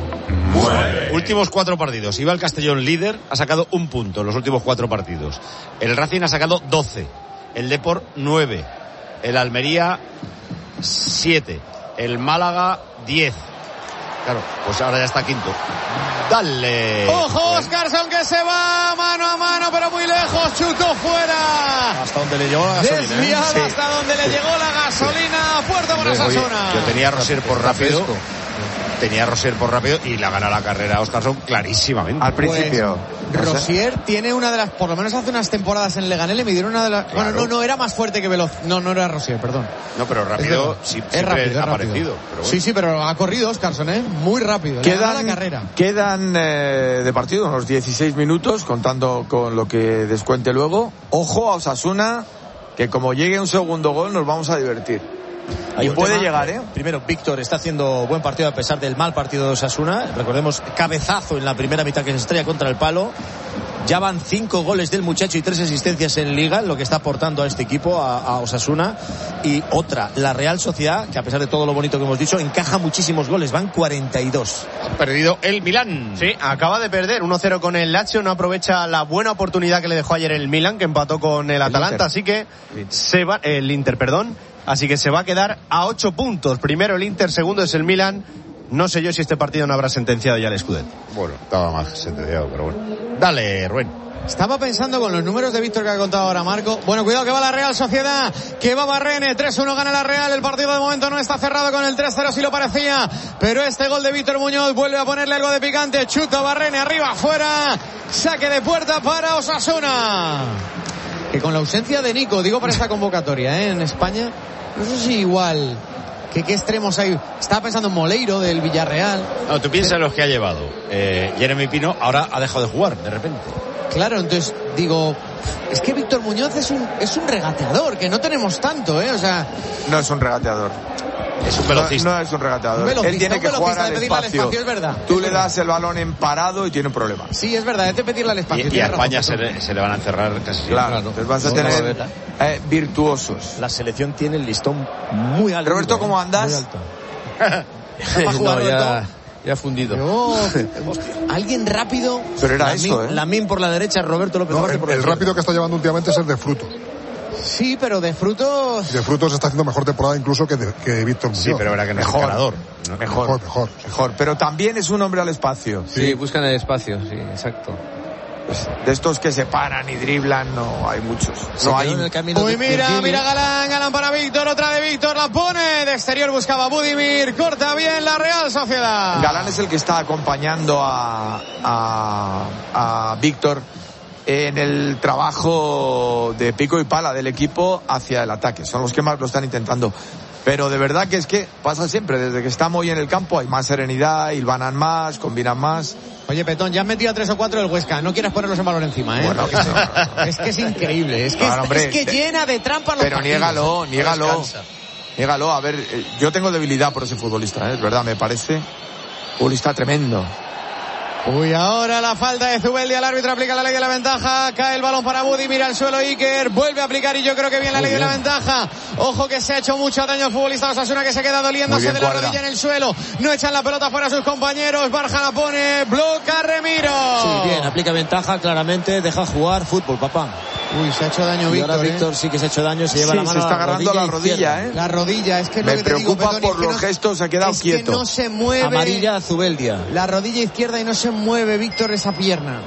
Mueve. Últimos cuatro partidos. Iba el Castellón líder, ha sacado un punto en los últimos cuatro partidos. El Racing ha sacado doce. El Depor nueve. El Almería siete. El Málaga diez. Claro, pues ahora ya está quinto. Dale. Ojo, Oscarson que se va mano a mano, pero muy lejos, chutó fuera. Hasta donde le llegó la gasolina. Desviado ¿eh? hasta sí. donde le llegó la gasolina. Puerto para Osasuna. Yo tenía a Rosier por rápido. Tenía a Rosier por rápido y la gana la carrera Oscarson clarísimamente. Al principio. Pues, Rosier tiene una de las, por lo menos hace unas temporadas en Leganés le midieron una de las. Claro. Bueno, no, no era más fuerte que veloz. No, no era Rosier, perdón. No, pero rápido sí, es rápido, ha es aparecido. Pero bueno. Sí, sí, pero ha corrido Oscarson, ¿eh? Muy rápido. Quedan, la carrera. Quedan eh, de partido unos dieciséis minutos, contando con lo que descuente luego. Ojo a Osasuna, que como llegue un segundo gol nos vamos a divertir. Hay y puede tema, llegar, ¿eh? Primero, Víctor está haciendo buen partido a pesar del mal partido de Osasuna. Recordemos, cabezazo en la primera mitad que se estrella contra el palo. Ya van cinco goles del muchacho y tres asistencias en Liga, lo que está aportando a este equipo, a, a Osasuna. Y otra, la Real Sociedad, que a pesar de todo lo bonito que hemos dicho, encaja muchísimos goles, van cuarenta y dos. Ha perdido el Milán. Sí, acaba de perder uno cero con el Lazio, no aprovecha la buena oportunidad que le dejó ayer el Milán, que empató con el Atalanta, así que se va, el Inter, perdón. Así que se va a quedar a ocho puntos. Primero el Inter, segundo es el Milan. No sé yo si este partido no habrá sentenciado ya el Scudetto. Bueno, estaba más sentenciado, pero bueno. Dale, Rubén. Estaba pensando con los números de Víctor que ha contado ahora Marco. Bueno, cuidado que va la Real Sociedad, que va Barrene, tres uno gana la Real. El partido de momento no está cerrado con el tres cero, si lo parecía. Pero este gol de Víctor Muñoz vuelve a ponerle algo de picante. Chuta Barrene, arriba, afuera. Saque de puerta para Osasuna. Que con la ausencia de Nico, digo para esta convocatoria, ¿eh? En España, no sé si igual... ¿Qué, ¿Qué extremos hay? Estaba pensando en Moleiro del Villarreal. No, tú piensas en los que ha llevado. Eh, Jeremy Pino ahora ha dejado de jugar, de repente. Claro, entonces digo, es que Víctor Muñoz es un es un regateador, que no tenemos tanto, ¿eh? O sea... No es un regateador. Es un velocista. No, no es un regateador. Un velocista, Él tiene un que jugar al espacio. al espacio. Es verdad. Tú es le verdad. das el balón en parado y tiene un problema. Sí, es verdad, es de pedirle al espacio. Y, y a España se le, se le van a encerrar casi siempre. Claro, entonces vas a tener eh, virtuosos. La selección tiene el listón muy alto. Roberto, ¿eh? ¿Cómo andas? Muy alto. No, ya, ya fundido. No, alguien rápido. Pero era Lamín, eso, ¿eh? Lamín por la derecha, Roberto López no, Marte el, por la el rápido que está llevando últimamente es el de Fruto. Sí, pero de frutos... De frutos está haciendo mejor temporada incluso que, de, que Víctor Muñoz. Sí, pero verá que no es mejor, ganador. ¿no? Mejor, mejor, mejor, mejor. Pero también es un hombre al espacio. Sí, sí, buscan el espacio, sí, exacto. De estos que se paran y driblan, no hay muchos. No hay. En el camino Uy, mira, Virgili. mira Galán, Galán para Víctor, otra de Víctor, la pone de exterior, buscaba Budimir, corta bien la Real Sociedad. Galán es el que está acompañando a, a, a Víctor en el trabajo de pico y pala del equipo hacia el ataque. Son los que más lo están intentando. Pero de verdad que es que pasa siempre, desde que está muy en el campo hay más serenidad, hilvanan más, combinan más. Oye, Petón, ya has metido a tres o cuatro del Huesca, no quieras ponerlos en valor encima, ¿eh? Bueno, que sí. Es que es increíble, es que, claro, es, hombre, es que llena de trampas los Pero partidos. niégalo, niégalo, niégalo. A ver, yo tengo debilidad por ese futbolista, ¿eh? Es verdad, me parece futbolista tremendo. Uy, ahora la falta de Zubeldia, el árbitro aplica la ley de la ventaja, cae el balón para Budimir, mira al suelo Iker, vuelve a aplicar y yo creo que bien la Muy ley bien. de la ventaja. Ojo que se ha hecho mucho daño al futbolista Osasuna, que se queda doliéndose bien, de la guarda. rodilla en el suelo, no echan la pelota fuera a sus compañeros, Barja la pone, bloca Remiro. Sí, bien, aplica ventaja claramente, deja jugar fútbol, papá. Uy, se ha hecho daño Víctor. Ahora Víctor ¿eh? sí que se ha hecho daño, se lleva sí, la mano se está agarrando a la rodilla, la rodilla, ¿eh? La rodilla, es que me lo que preocupa te digo, Petón, por es que los no, gestos, se ha quedado es quieto. Que no se mueve. Amarilla a Zubeldia. La rodilla izquierda y no se mueve Víctor esa pierna.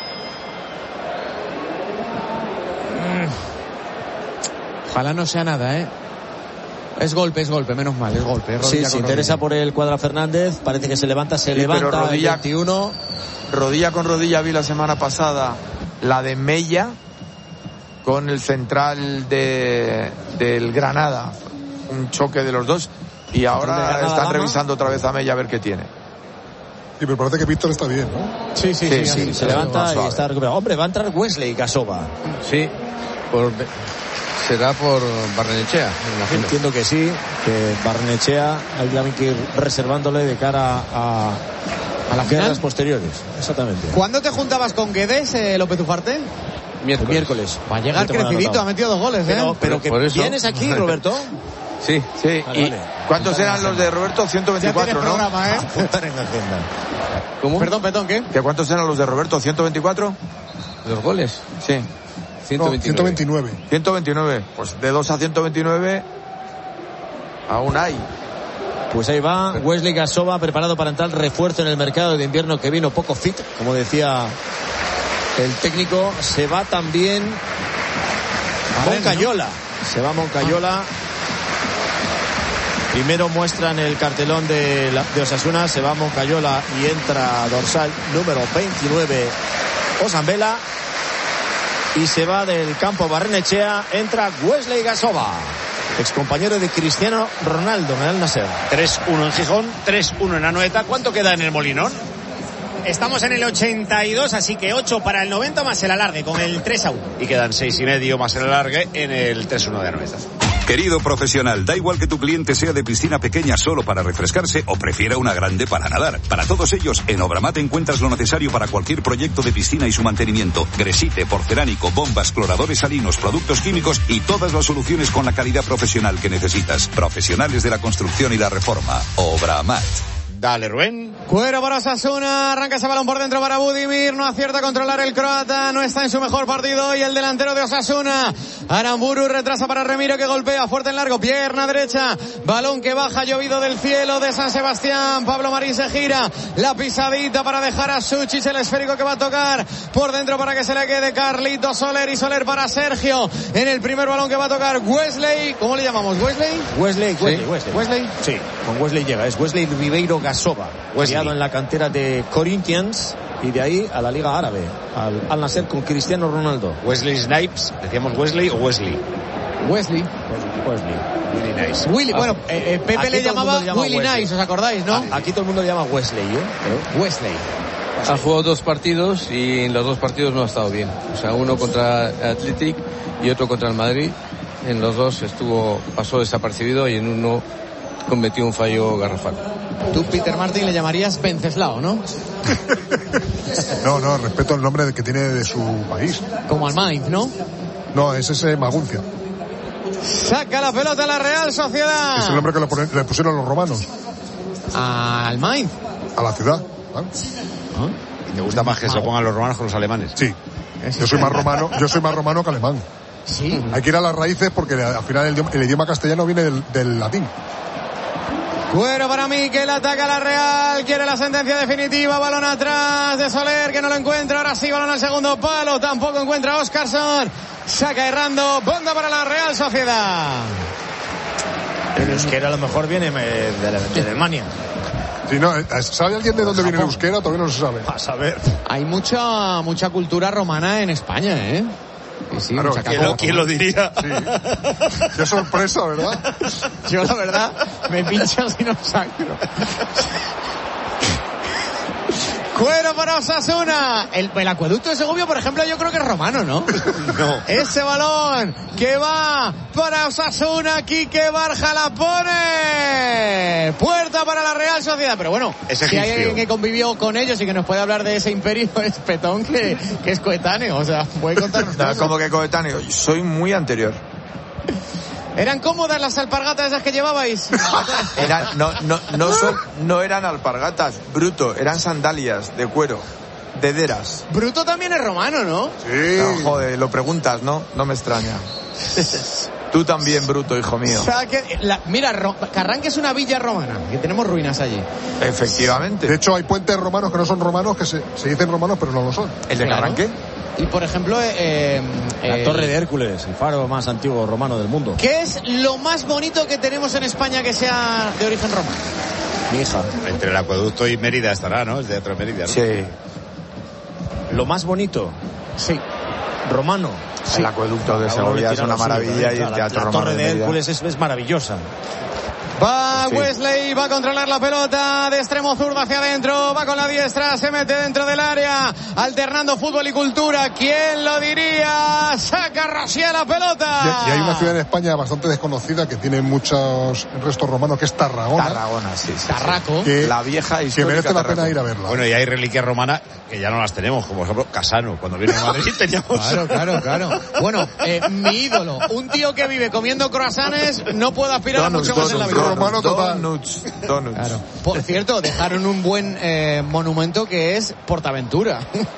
Ojalá no sea nada, ¿eh? Es golpe, es golpe, menos mal, es golpe. Es sí, se interesa por el Cuadra Fernández, parece que se levanta, se sí, levanta rodilla, el veintiuno. Rodilla con rodilla vi la semana pasada la de Mella con el central de del Granada, un choque de los dos y ahora están Lama. revisando otra vez a Mella a ver qué tiene. Sí, pero parece que Víctor está bien, ¿no? Sí, sí, sí, sí, sí, sí se levanta y está recuperado. Hombre, va a entrar Wesley Gasova. Sí, por, será por Barrenechea, me imagino. Entiendo que sí, que Barrenechea hay que ir reservándole de cara a, a las guerras posteriores. Exactamente. ¿Cuándo te juntabas con Guedes, eh, López Ufarte? Miércoles. El miércoles. Va a llegar crecidito, ha metido dos goles, ¿eh? Pero, pero que por eso... vienes aquí, Roberto. Sí, sí. Vale, ¿Y vale. cuántos eran los de Roberto? ciento veinticuatro, ¿no? Programa, ¿eh? ¿Cómo? Perdón, perdón, ¿qué? ¿Que cuántos eran los de Roberto? ¿ciento veinticuatro? ¿Los goles? Sí. ciento veintinueve. No, ciento veintinueve. ciento veintinueve. Pues de dos a ciento veintinueve aún hay. Pues ahí va Wesley Gasova preparado para entrar, refuerzo en el mercado de invierno que vino poco fit, como decía el técnico. Se va también Moncayola. Se va Moncayola. Primero muestran el cartelón de, la, de Osasuna, se va Moncayola y entra dorsal número veintinueve Osambela. Y se va del campo Barrenechea, entra Wesley Gasova, excompañero de Cristiano Ronaldo en el Nasser. tres uno en Gijón, tres uno en Anoeta. ¿Cuánto queda en el Molinón? Estamos en el ochenta y dos, así que ocho para el noventa más el alargue con el tres a uno. Y quedan seis y medio más el alargue en el tres uno de Anoeta. Querido profesional, da igual que tu cliente sea de piscina pequeña solo para refrescarse o prefiera una grande para nadar. Para todos ellos, en Obramat encuentras lo necesario para cualquier proyecto de piscina y su mantenimiento. Gresite, porcelánico, bombas, cloradores salinos, productos químicos y todas las soluciones con la calidad profesional que necesitas. Profesionales de la construcción y la reforma. Obramat. Dale, Rubén. Cuero para Osasuna, arranca ese balón por dentro para Budimir, no acierta a controlar el croata, no está en su mejor partido y el delantero de Osasuna, Aramburu, retrasa para Remiro que golpea fuerte en largo, pierna derecha, balón que baja llovido del cielo de San Sebastián, Pablo Marín se gira, la pisadita para dejar a Suchich, el esférico que va a tocar por dentro para que se le quede Carlito Soler y Soler para Sergio, en el primer balón que va a tocar Wesley, ¿cómo le llamamos? ¿Wesley? Wesley, Wesley, ¿Sí? Wesley. ¿Wesley? Sí, con Wesley llega, es Wesley Ribeiro Gasova, criado en la cantera de Corinthians y de ahí a la Liga Árabe, al Al Nasser con Cristiano Ronaldo. Wesley Snipes, decíamos Wesley o Wesley. Wesley. Wesley. Willy Nice. Willy, ah, bueno, eh, eh, Pepe le llamaba le llama Willy Wesley. Nice, ¿os acordáis, no? A, aquí todo el mundo le llama Wesley, ¿eh? Pero Wesley. Ha jugado dos partidos y en los dos partidos no ha estado bien. O sea, uno contra Athletic y otro contra el Madrid. En los dos estuvo, pasó desapercibido y en uno cometió un fallo garrafal. Tú, Peter Martin, le llamarías Venceslao, ¿no? No, no, respeto el nombre que tiene de su país. Como al Mainz, ¿no? No, es ese Maguncia. Saca la pelota la Real Sociedad. Es el nombre que le, ponen, le pusieron los romanos. Al Mainz. A la ciudad. ¿Vale? ¿Y te gusta más que se lo pongan los romanos con los alemanes? Sí. Yo soy más romano, yo soy más romano que alemán. Sí. Hay que ir a las raíces porque al final el, el idioma castellano viene del, del latín. Cuero para Mikel, ataca la Real, quiere la sentencia definitiva, balón atrás de Soler que no lo encuentra, ahora sí balón al segundo palo, tampoco encuentra a Óscarsson, saca errando, banda para la Real Sociedad. El euskera a lo mejor viene de, de Alemania. Sí, no, ¿sabe alguien de dónde viene el euskera? Todavía no se sabe. A saber. Hay mucha mucha cultura romana en España, ¿eh? Sí, sí, claro, ¿quién, lo, ¿quién lo diría? Sí. Qué sorpresa, ¿verdad? Yo la verdad me pinchas y no sangro. Cuero para Osasuna. El, el acueducto de Segovia, por ejemplo, yo creo que es romano, ¿no? No. Ese balón que va para Osasuna, Quique Barja la pone. Puerta para la Real Sociedad. Pero bueno, es si hay alguien que convivió con ellos y que nos puede hablar de ese imperio, es Petón, que, que es coetáneo. O sea, puede contarnos no, como que coetáneo. Soy muy anterior. ¿Eran cómodas las alpargatas esas que llevabais? Eran, no, no, no, son, no eran alpargatas, Bruto, eran sandalias de cuero, de deras. Bruto también es romano, ¿no? Sí. No, joder, lo preguntas, ¿no? No me extraña. Tú también, Bruto, hijo mío. O sea, que la, mira, Carranque es una villa romana, que tenemos ruinas allí. Efectivamente. De hecho, hay puentes romanos que no son romanos, que se, se dicen romanos, pero no lo son. ¿El de Claro. Carranque? Y por ejemplo, eh, La eh, Torre de Hércules, el faro más antiguo romano del mundo. ¿qué es lo más bonito que tenemos en España que sea de origen romano? Mi hija. Entre el acueducto y Mérida estará, ¿no? Es de Teatro Mérida, ¿no? Sí. Lo más bonito. Sí. Romano. Sí. El acueducto de Segovia es una maravilla y el teatro la, la romano Torre de Mérida. Hércules es, es maravillosa. Va Sí. Wesley, va a controlar la pelota de extremo zurdo hacia adentro, va con la diestra, se mete dentro del área, alternando fútbol y cultura. ¿Quién lo diría? Saca Rosier la pelota. Y, y hay una ciudad en España bastante desconocida que tiene muchos restos romanos, que es Tarragona. Tarragona, sí. sí Tarraco. Que, la vieja que histórica merece la Tarraco. pena ir a verla. Bueno, y hay reliquias romanas que ya no las tenemos, como por ejemplo Casano. Cuando vino a Madrid teníamos... Claro, claro, claro. Bueno, eh, mi ídolo, un tío que vive comiendo croissants, no puede aspirar Donuts, a mucho más en la vida. donuts, romano total. Donuts, donuts. Claro. Por cierto, dejaron un buen eh, monumento que es Portaventura.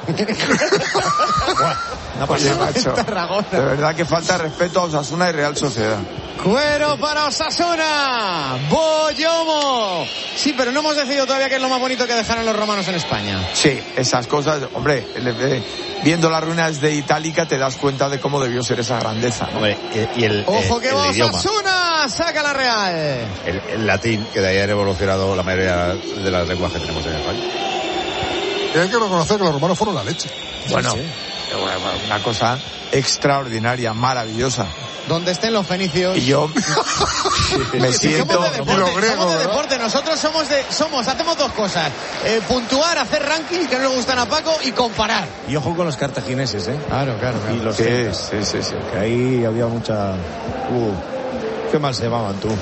No pasa macho. Tarragona. De verdad que falta respeto a Osasuna y Real Sociedad. Cuero para Osasuna. Boyomo. Sí, pero no hemos decidido todavía qué es lo más bonito que dejaron los romanos en España. Sí, esas cosas, hombre, viendo las ruinas de Itálica te das cuenta de cómo debió ser esa grandeza, ¿no? Hombre, y, y el, Ojo el, que el va idioma, Osasuna. Saca la Real. el, el latín, que de ahí han evolucionado la mayoría de las lenguas que tenemos en España. Y hay que reconocer que los romanos fueron la leche. Bueno, Sí, sí. una cosa extraordinaria, maravillosa. Donde estén los fenicios. Y yo me Sí, siento... somos de deporte, Lo griego, somos de ¿verdad? deporte. Nosotros somos de, somos, hacemos dos cosas. Eh, puntuar, hacer ranking que no le gustan a Paco y comparar. Y ojo con los cartagineses, ¿eh? Claro, claro, Y los Sí, celtas, sí, sí, sí. que ahí había mucha... Uh, qué mal se llamaban tú.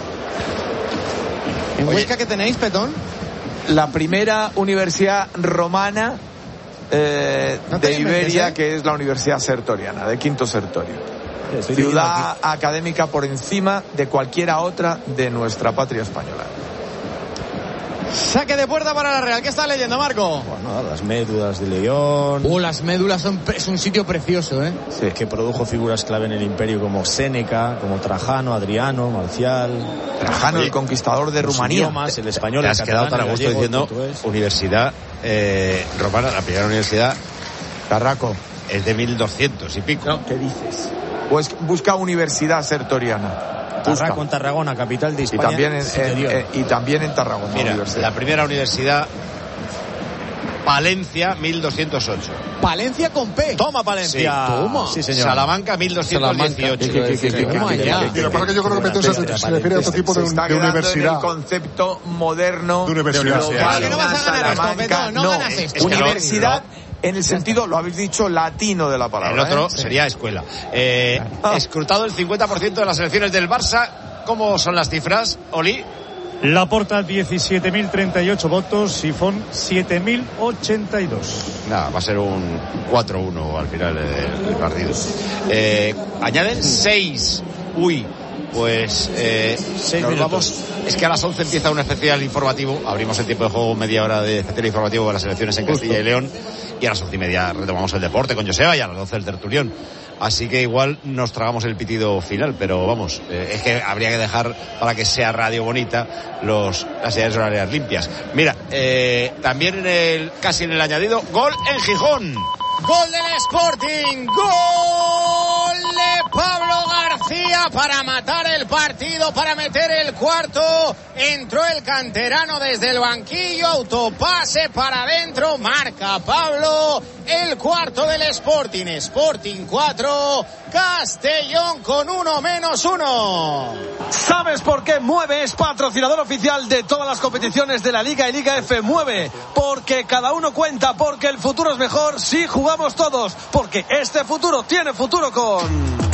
¿En Oye. Huesca qué tenéis, Petón? La primera universidad romana eh, No te de inventes, Iberia, ¿eh? que es la Universidad Sertoriana, de Quinto Sertorio. Estoy Ciudad académica por encima de cualquiera otra de nuestra patria española. Saque de puerta para la Real. ¿Qué está leyendo, Marco? Bueno, las médulas de León. Uh, las médulas son, es un sitio precioso, ¿eh? Sí. Que produjo figuras clave en el imperio como Séneca, como Trajano, Adriano, Marcial. Trajano, Oye, el conquistador de Los Rumanía. idiomas, el español, Te el has quedado catalán, tan a el gusto gallego, diciendo el portugués. universidad eh, romana, la primera universidad Tarraco. es de mil doscientos y pico. ¿Qué dices? Pues busca Universidad Sertoriana. Busca. Tarraco en Tarragona, capital de Y España. también en, en- superior. en- y también en Tarragona. Mira, universidad. la primera universidad, Palencia, mil doscientos ocho. Palencia con P. Toma Palencia. Sí, toma. Sí, señor. Salamanca, mil doscientos dieciocho. ¿Qué, qué, qué, qué, Toma qué, ya. qué, Y qué, lo que pasa es que yo creo que Petón se, se refiere a otro tipo de, Se está de quedando en universidad. el concepto moderno De universidad. lo Claro, vale que no vas a una ganar esto, Salamanca. Petón, no ganas esto. Es que Universidad no, en el sentido, lo habéis dicho, latino de la palabra. El otro ¿eh? sería escuela. Eh, Ah. Escrutado el cincuenta por ciento de las elecciones del Barça. ¿Cómo son las cifras, Oli? Laporta diecisiete mil treinta y ocho votos, Sifón siete mil ochenta y dos. Nada, va a ser un cuatro uno al final del, del partido. Eh, añaden seis. Uy, Pues eh, Seis nos minutos. vamos. Es que a las once empieza un especial informativo. Abrimos el tiempo de juego, media hora de especial informativo de las elecciones en Castilla y León. Y a las once y media retomamos el deporte con Joseba y a las doce el tertulión. Así que igual nos tragamos el pitido final, pero vamos, eh, es que habría que dejar para que sea radio bonita los, las señales horarias limpias. Mira, eh, también en el, casi en el añadido, gol en Gijón. Gol del Sporting, gol de Pablo García para matar el partido, para meter el cuarto. Entró el canterano desde el banquillo, autopase para adentro, marca Pablo, el cuarto del Sporting. Sporting cuatro, Castellón con uno menos uno. ¿Sabes por qué Mueve es patrocinador oficial de todas las competiciones de la Liga y Liga F? Mueve, porque cada uno cuenta, porque el futuro es mejor si jugamos todos, porque este futuro tiene futuro con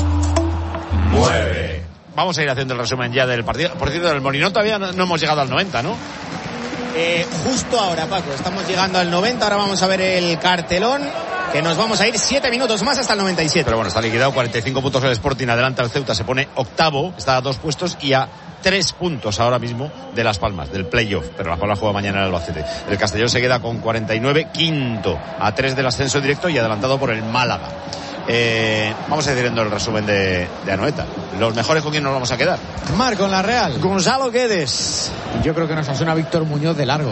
Mueve. Vamos a ir haciendo el resumen ya del partido. Por cierto, el Molinón todavía no, no hemos llegado al noventa, ¿no? Eh, justo ahora, Paco, estamos llegando al noventa, ahora vamos a ver el cartelón, que nos vamos a ir siete minutos más hasta el noventa y siete. Pero bueno, está liquidado, cuarenta y cinco puntos el Sporting, adelanta el Ceuta, se pone octavo, está a dos puestos y a tres puntos ahora mismo de Las Palmas, del playoff, pero Las Palmas juega mañana en el Albacete. El Castellón se queda con cuarenta y nueve, quinto, a tres del ascenso directo y adelantado por el Málaga. Eh, vamos a ir viendo el resumen de, de Anoeta. Los mejores, ¿con quién nos vamos a quedar? Marco en la Real. Gonzalo Guedes. Yo creo que nos hace una Víctor Muñoz de largo,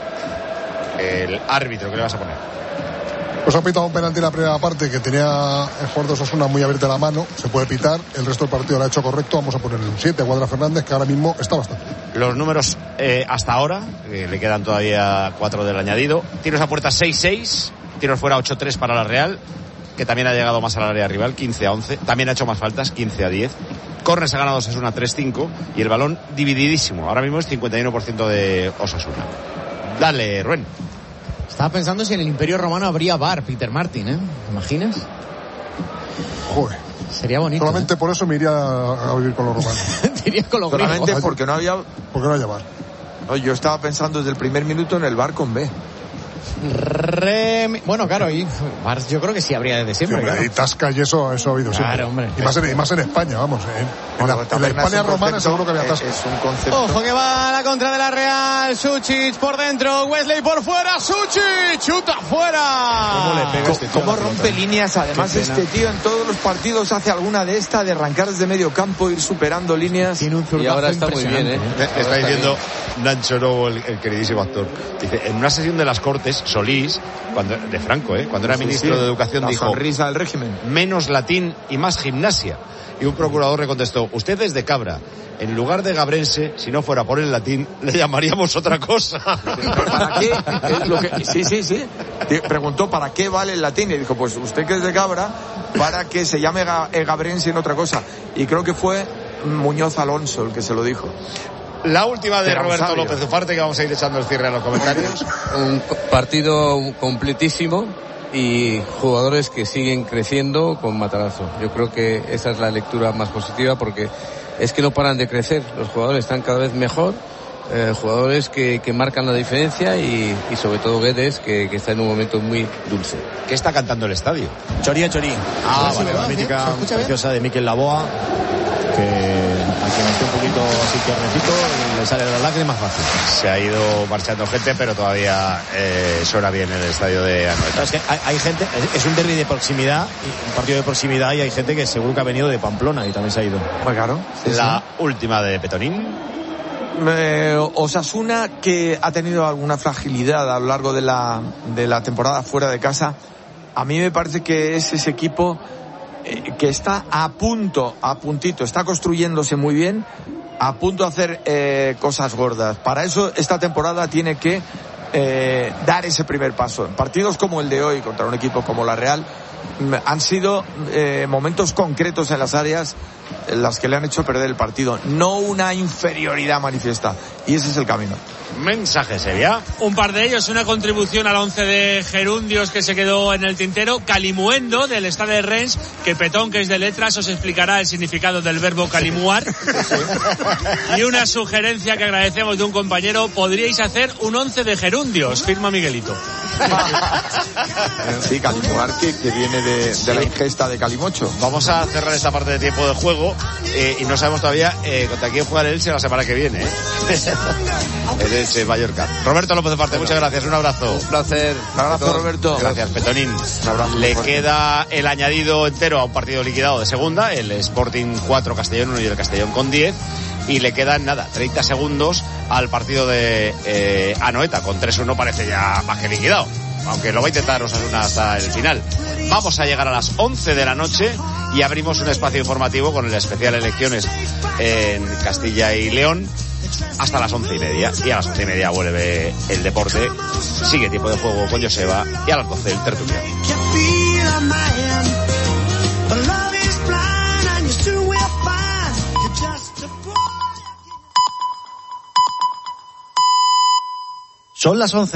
¿eh? El árbitro, ¿qué le vas a poner? Pues ha pitado un penalti en la primera parte que tenía el jugador de Osasuna muy abierta la mano, se puede pitar, el resto del partido lo ha hecho correcto, vamos a ponerle un siete a Cuadra Fernández, que ahora mismo está bastante. Los números eh, hasta ahora, eh, le quedan todavía cuatro del añadido. Tiros a puerta seis seis, tiros fuera ocho tres para la Real, que también ha llegado más al área rival, quince a once, también ha hecho más faltas, quince a diez. Corners ha ganado Osasuna tres cinco y el balón divididísimo, ahora mismo es cincuenta y uno por ciento de Osasuna. Dale, Ruen. Estaba pensando si en el Imperio Romano habría bar, Peter Martin, ¿eh? ¿Te imaginas? Joder. Sería bonito. Solamente ¿eh? por eso me iría a vivir con los romanos. Iría con los Solamente griegos. porque no había... ¿Por qué no hay bar? No, yo estaba pensando desde el primer minuto en el bar con B. Rem... Bueno, claro, y bar yo creo que sí habría desde siempre. Sí, hombre, claro. Y Tasca y eso, eso ha habido Claro, siempre. hombre. Y más, en, y más en España, vamos. En, en Bueno, la, en la España romana seguro que había Tasca. Es un concepto. Ojo que va a la contra de la Real. Suchich por dentro, Wesley por fuera. Suchich, chuta fuera. ¿Cómo le pega este tío? ¿Cómo rompe líneas? Además, Qué pena. este tío en todos los partidos hace alguna de esta, de arrancar desde medio campo, ir superando líneas. Tiene un Y ahora está muy bien, ¿eh? Le está diciendo Nacho Novo, el, el queridísimo actor. Dice, en una sesión de las Cortes, Solís, cuando, de Franco, ¿eh? cuando era Sí, ministro sí. de Educación, La dijo, sonrisa del régimen. menos latín y más gimnasia. Y un procurador le contestó, usted es de Cabra. En lugar de Gabrense, si no fuera por el latín, le llamaríamos otra cosa. ¿Para qué? Es lo que, sí, sí, sí. Preguntó, ¿para qué vale el latín? Y dijo, pues usted que es de Cabra, para que se llame ga, eh, Gabrense en otra cosa. Y creo que fue Muñoz Alonso el que se lo dijo. La última de Era un Roberto sabio. López Ufarte, que vamos a ir echando el cierre a los comentarios. Un partido completísimo y jugadores que siguen creciendo con Matarazzo. Yo creo que esa es la lectura más positiva porque es que no paran de crecer. Los jugadores están cada vez mejor, eh, jugadores que, que marcan la diferencia y, y sobre todo Guedes, que, que está en un momento muy dulce. ¿Qué está cantando el estadio? Choría Chorí. Ah, vale, vale, la mítica ¿se escucha bien? preciosa de Miquel Laboa, que a quien esté un poquito así tiernecito le sale de las lágrimas fácil. Se ha ido marchando gente, pero todavía eh, suena bien el estadio de Anoeta. Es que hay, hay gente, es un derbi de proximidad, un partido de proximidad y hay gente que seguro que ha venido de Pamplona y también se ha ido. Pues claro. Sí, La sí. última de Petonín. Eh, Osasuna, que ha tenido alguna fragilidad a lo largo de la, de la temporada fuera de casa, a mí me parece que es ese equipo eh, que está a punto, a puntito, está construyéndose muy bien, a punto de hacer eh, cosas gordas. Para eso esta temporada tiene que eh, dar ese primer paso. En partidos como el de hoy, contra un equipo como la Real, han sido eh, momentos concretos en las áreas en las que le han hecho perder el partido, no una inferioridad manifiesta, y ese es el camino. Mensaje sería un par de ellos, una contribución al once de Gerundios que se quedó en el tintero, Calimuendo del Stade de Rennes, que Petón, que es de letras, os explicará el significado del verbo calimuar. Y una sugerencia que agradecemos de un compañero, podríais hacer un once de Gerundios. Gerundios, firma Miguelito. Sí, Calimoar que, que viene de, de la ingesta de calimocho. Vamos a cerrar esta parte de tiempo de juego eh, y no sabemos todavía eh, contra quién juega el Elche la semana que viene. ¿eh? El Elche Mallorca. Roberto López de Parte, muchas gracias, un abrazo. Un placer. Un abrazo, Roberto. Gracias, Petonín. Un abrazo. Le queda el añadido entero a un partido liquidado de segunda, el Sporting cuatro, Castellón uno y el Castellón con diez. Y le quedan, nada, treinta segundos al partido de eh, Anoeta. Con tres uno parece ya más que liquidado, aunque lo va a intentar Osasuna hasta el final. Vamos a llegar a las once de la noche y abrimos un espacio informativo con el especial Elecciones en Castilla y León hasta las once y media. Y a las once y media vuelve el deporte. Sigue Tiempo de Juego con Joseba y a las doce el tertuliano. Son las once.